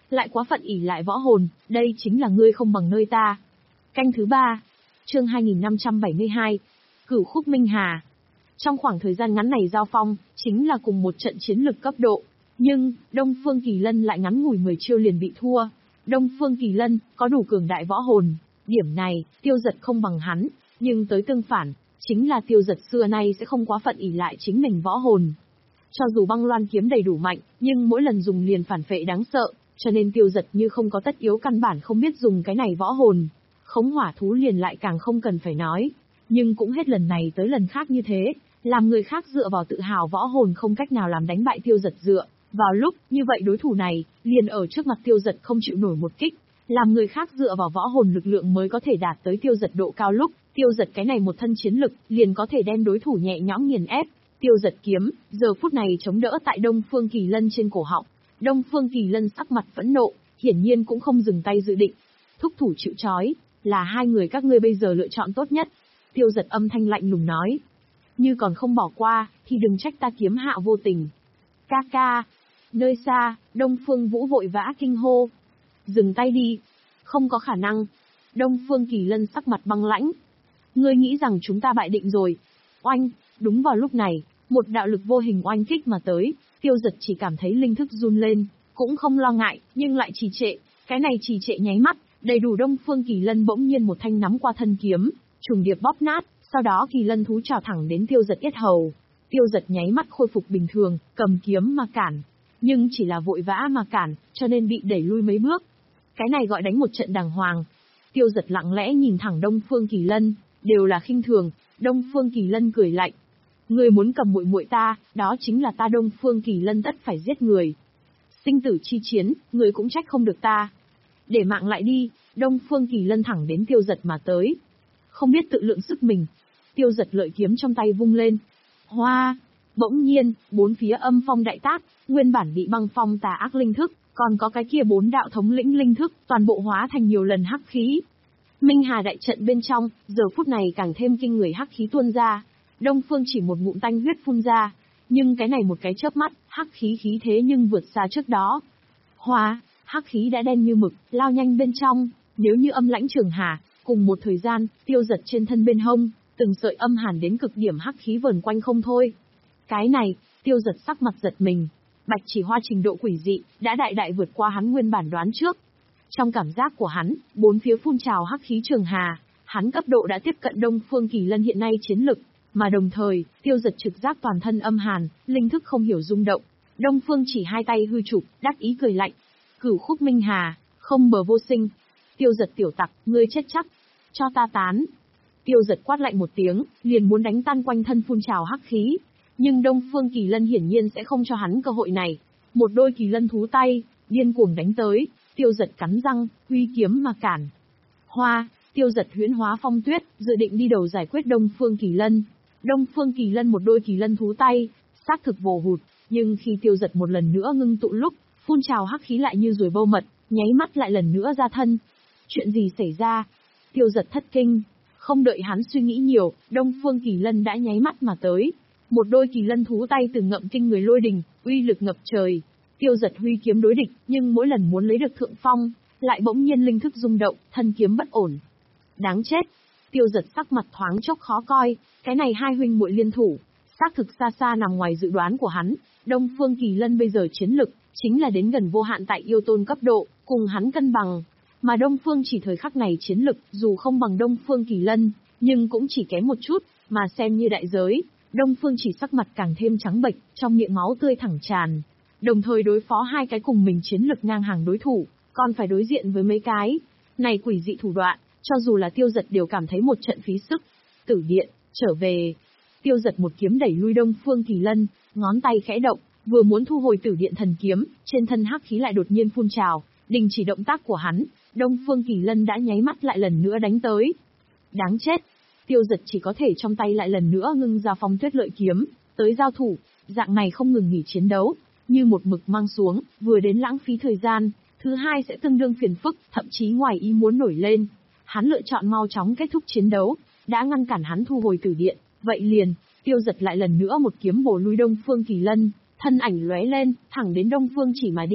lại quá phận ỷ lại võ hồn, đây chính là ngươi không bằng nơi ta. Canh thứ ba, chương hai nghìn năm trăm bảy mươi hai, Cửu Khúc Minh Hà. Trong khoảng thời gian ngắn này giao phong, chính là cùng một trận chiến lực cấp độ. Nhưng, Đông Phương Kỳ Lân lại ngắn ngủi mười chiêu liền bị thua. Đông Phương Kỳ Lân, có đủ cường đại võ hồn. Điểm này, Tiêu Dật không bằng hắn, nhưng tới tương phản, chính là Tiêu Dật xưa nay sẽ không quá phận ỷ lại chính mình võ hồn. Cho dù băng loan kiếm đầy đủ mạnh, nhưng mỗi lần dùng liền phản phệ đáng sợ, cho nên Tiêu Dật như không có tất yếu căn bản không biết dùng cái này võ hồn. Khống hỏa thú liền lại càng không cần phải nói. Nhưng cũng hết lần này tới lần khác như thế, làm người khác dựa vào tự hào võ hồn không cách nào làm đánh bại Tiêu Dật dựa. Vào lúc như vậy đối thủ này, liền ở trước mặt Tiêu Dật không chịu nổi một kích, làm người khác dựa vào võ hồn lực lượng mới có thể đạt tới Tiêu Dật độ cao lúc, Tiêu Dật cái này một thân chiến lực, liền có thể đem đối thủ nhẹ nhõm nghiền ép. Tiêu Dật kiếm, giờ phút này chống đỡ tại Đông Phương Kỳ Lân trên cổ họng. Đông Phương Kỳ Lân sắc mặt phẫn nộ, hiển nhiên cũng không dừng tay dự định. Thúc thủ chịu trói, là hai người các ngươi bây giờ lựa chọn tốt nhất. Tiêu Dật âm thanh lạnh lùng nói. Như còn không bỏ qua, thì đừng trách ta kiếm hạ vô tình. Ca ca. Nơi xa, Đông Phương Vũ vội vã kinh hô. Dừng tay đi. Không có khả năng. Đông Phương Kỳ Lân sắc mặt băng lãnh. Ngươi nghĩ rằng chúng ta bại định rồi. Oanh, đúng vào lúc này, một đạo lực vô hình oanh kích mà tới, Tiêu Dật chỉ cảm thấy linh thức run lên, cũng không lo ngại, nhưng lại trì trệ. Cái này trì trệ nháy mắt, đầy đủ Đông Phương Kỳ Lân bỗng nhiên một thanh nắm qua thân kiếm, trùng điệp bóp nát, sau đó Kỳ Lân thú trào thẳng đến Tiêu Dật yết hầu. Tiêu Dật nháy mắt khôi phục bình thường, cầm kiếm mà cản, nhưng chỉ là vội vã mà cản, cho nên bị đẩy lui mấy bước. Cái này gọi đánh một trận đàng hoàng. Tiêu Dật lặng lẽ nhìn thẳng Đông Phương Kỳ Lân, đều là khinh thường. Đông Phương Kỳ Lân cười lạnh. Ngươi muốn cầm muội muội ta, đó chính là ta Đông Phương Kỳ Lân tất phải giết người. Sinh tử chi chiến, ngươi cũng trách không được ta. Để mạng lại đi, Đông Phương Kỳ Lân thẳng đến Tiêu Dật mà tới. Không biết tự lượng sức mình. Tiêu Dật lợi kiếm trong tay vung lên. Hoa! Bỗng nhiên, bốn phía âm phong đại tác, nguyên bản bị băng phong tà ác linh thức, còn có cái kia bốn đạo thống lĩnh linh thức, toàn bộ hóa thành nhiều lần hắc khí. Minh Hà đại trận bên trong, giờ phút này càng thêm kinh người hắc khí tuôn ra. Đông Phương chỉ một ngụm tanh huyết phun ra, nhưng cái này một cái chớp mắt, hắc khí khí thế nhưng vượt xa trước đó. Hoa, hắc khí đã đen như mực, lao nhanh bên trong, nếu như âm lãnh trường hà, cùng một thời gian, Tiêu Dật trên thân bên hông, từng sợi âm hàn đến cực điểm hắc khí vờn quanh không thôi. Cái này, Tiêu Dật sắc mặt giật mình, bạch chỉ hoa trình độ quỷ dị, đã đại đại vượt qua hắn nguyên bản đoán trước. Trong cảm giác của hắn, bốn phía phun trào hắc khí trường hà, hắn cấp độ đã tiếp cận Đông Phương Kỳ Lân hiện nay chiến lực, mà đồng thời, Tiêu Dật trực giác toàn thân âm hàn, linh thức không hiểu rung động. Đông Phương chỉ hai tay hư chụp, đắc ý cười lạnh. Cửu Khúc Minh Hà, không bờ vô sinh. Tiêu Dật tiểu tặc, ngươi chết chắc. Cho ta tán. Tiêu Dật quát lạnh một tiếng, liền muốn đánh tan quanh thân phun trào hắc khí. Nhưng Đông Phương Kỳ Lân hiển nhiên sẽ không cho hắn cơ hội này. Một đôi kỳ lân thú tay, điên cuồng đánh tới. Tiêu Dật cắn răng, huy kiếm mà cản. Hoa, Tiêu Dật huyễn hóa phong tuyết, dự định đi đầu giải quyết Đông Phương Kỳ Lân. Đông Phương Kỳ Lân một đôi kỳ lân thú tay, xác thực vồ hụt, nhưng khi Tiêu Dật một lần nữa ngưng tụ lúc, phun trào hắc khí lại như ruồi bâu mật, nháy mắt lại lần nữa ra thân. Chuyện gì xảy ra? Tiêu Dật thất kinh, không đợi hắn suy nghĩ nhiều, Đông Phương Kỳ Lân đã nháy mắt mà tới. Một đôi kỳ lân thú tay từ ngậm kinh người lôi đình, uy lực ngập trời. Tiêu Dật huy kiếm đối địch, nhưng mỗi lần muốn lấy được thượng phong, lại bỗng nhiên linh thức rung động, thân kiếm bất ổn. Đáng chết! Tiêu Dật sắc mặt thoáng chốc khó coi, cái này hai huynh muội liên thủ, xác thực xa xa nằm ngoài dự đoán của hắn. Đông Phương Kỳ Lân bây giờ chiến lực, chính là đến gần vô hạn tại yêu tôn cấp độ, cùng hắn cân bằng. Mà Đông Phương chỉ thời khắc này chiến lực, dù không bằng Đông Phương Kỳ Lân, nhưng cũng chỉ kém một chút, mà xem như đại giới. Đông Phương chỉ sắc mặt càng thêm trắng bệch, trong miệng máu tươi thẳng tràn. Đồng thời đối phó hai cái cùng mình chiến lực ngang hàng đối thủ, còn phải đối diện với mấy cái này quỷ dị thủ đoạn, cho dù là Tiêu Dật đều cảm thấy một trận phí sức. Tử điện, trở về. Tiêu Dật một kiếm đẩy lui Đông Phương Kỳ Lân, ngón tay khẽ động, vừa muốn thu hồi Tử điện thần kiếm, trên thân hắc khí lại đột nhiên phun trào, đình chỉ động tác của hắn. Đông Phương Kỳ Lân đã nháy mắt lại lần nữa đánh tới. Đáng chết! Tiêu Dật chỉ có thể trong tay lại lần nữa ngưng ra phong tuyết lợi kiếm, tới giao thủ, dạng này không ngừng nghỉ chiến đấu, như một mực mang xuống, vừa đến lãng phí thời gian, thứ hai sẽ tương đương phiền phức, thậm chí ngoài ý muốn nổi lên. Hắn lựa chọn mau chóng kết thúc chiến đấu, đã ngăn cản hắn thu hồi Tử điện, vậy liền, Tiêu Dật lại lần nữa một kiếm bổ lui Đông Phương Kỳ Lân, thân ảnh lóe lên, thẳng đến Đông Phương chỉ mà đi.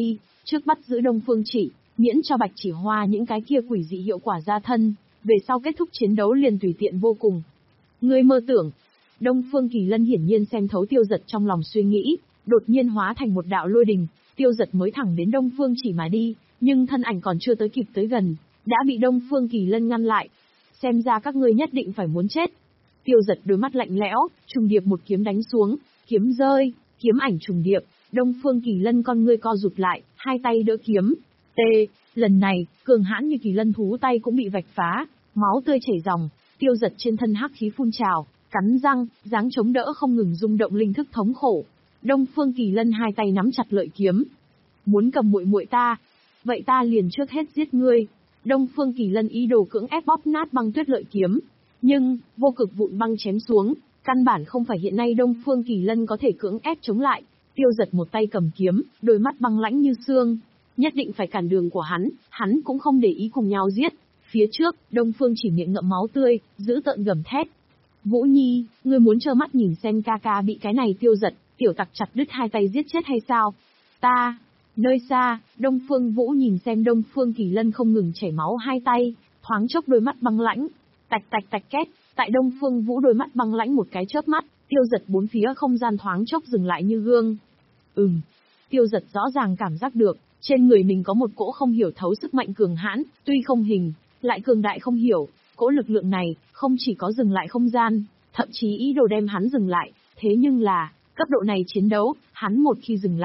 trước bắt giữ Đông Phương Chỉ, miễn cho Bạch Chỉ Hoa những cái kia quỷ dị hiệu quả ra thân, về sau kết thúc chiến đấu liền tùy tiện vô cùng. Ngươi mơ tưởng. Đông Phương Kỳ Lân hiển nhiên xem thấu Tiêu Dật trong lòng suy nghĩ, đột nhiên hóa thành một đạo lôi đình, Tiêu Dật mới thẳng đến Đông Phương Chỉ mà đi, nhưng thân ảnh còn chưa tới kịp tới gần, đã bị Đông Phương Kỳ Lân ngăn lại. Xem ra các ngươi nhất định phải muốn chết. Tiêu Dật đôi mắt lạnh lẽo, trùng điệp một kiếm đánh xuống, kiếm rơi, kiếm ảnh trùng điệp, Đông Phương Kỳ Lân con ngươi co rụt lại, hai tay đỡ kiếm. T, lần này, cường hãn như kỳ lân thú tay cũng bị vạch phá, máu tươi chảy ròng, Tiêu Dật trên thân hắc khí phun trào, cắn răng, dáng chống đỡ không ngừng rung động linh thức thống khổ. Đông Phương Kỳ Lân hai tay nắm chặt lợi kiếm. Muốn cầm muội muội ta, vậy ta liền trước hết giết ngươi. Đông Phương Kỳ Lân ý đồ cưỡng ép bóp nát băng tuyết lợi kiếm, nhưng vô cực vụn băng chém xuống, căn bản không phải hiện nay Đông Phương Kỳ Lân có thể cưỡng ép chống lại. Tiêu Dật một tay cầm kiếm, đôi mắt băng lãnh như xương, nhất định phải cản đường của hắn, hắn cũng không để ý cùng nhau giết. Phía trước, Đông Phương Chỉ miệng ngậm máu tươi, giữ tợn gầm thét. Vũ Nhi, ngươi muốn trơ mắt nhìn xem ca ca bị cái này Tiêu Dật, tiểu tặc chặt đứt hai tay giết chết hay sao? Ta, nơi xa, Đông Phương Vũ nhìn xem Đông Phương Kỳ Lân không ngừng chảy máu hai tay, thoáng chốc đôi mắt băng lãnh, tạch tạch tạch két, tại Đông Phương Vũ đôi mắt băng lãnh một cái chớp mắt, Tiêu Dật bốn phía không gian thoáng chốc dừng lại như gương. Ừm, Tiêu Dật rõ ràng cảm giác được, trên người mình có một cỗ không hiểu thấu sức mạnh cường hãn, tuy không hình, lại cường đại không hiểu, cỗ lực lượng này, không chỉ có dừng lại không gian, thậm chí ý đồ đem hắn dừng lại, thế nhưng là, cấp độ này chiến đấu, hắn một khi dừng lại,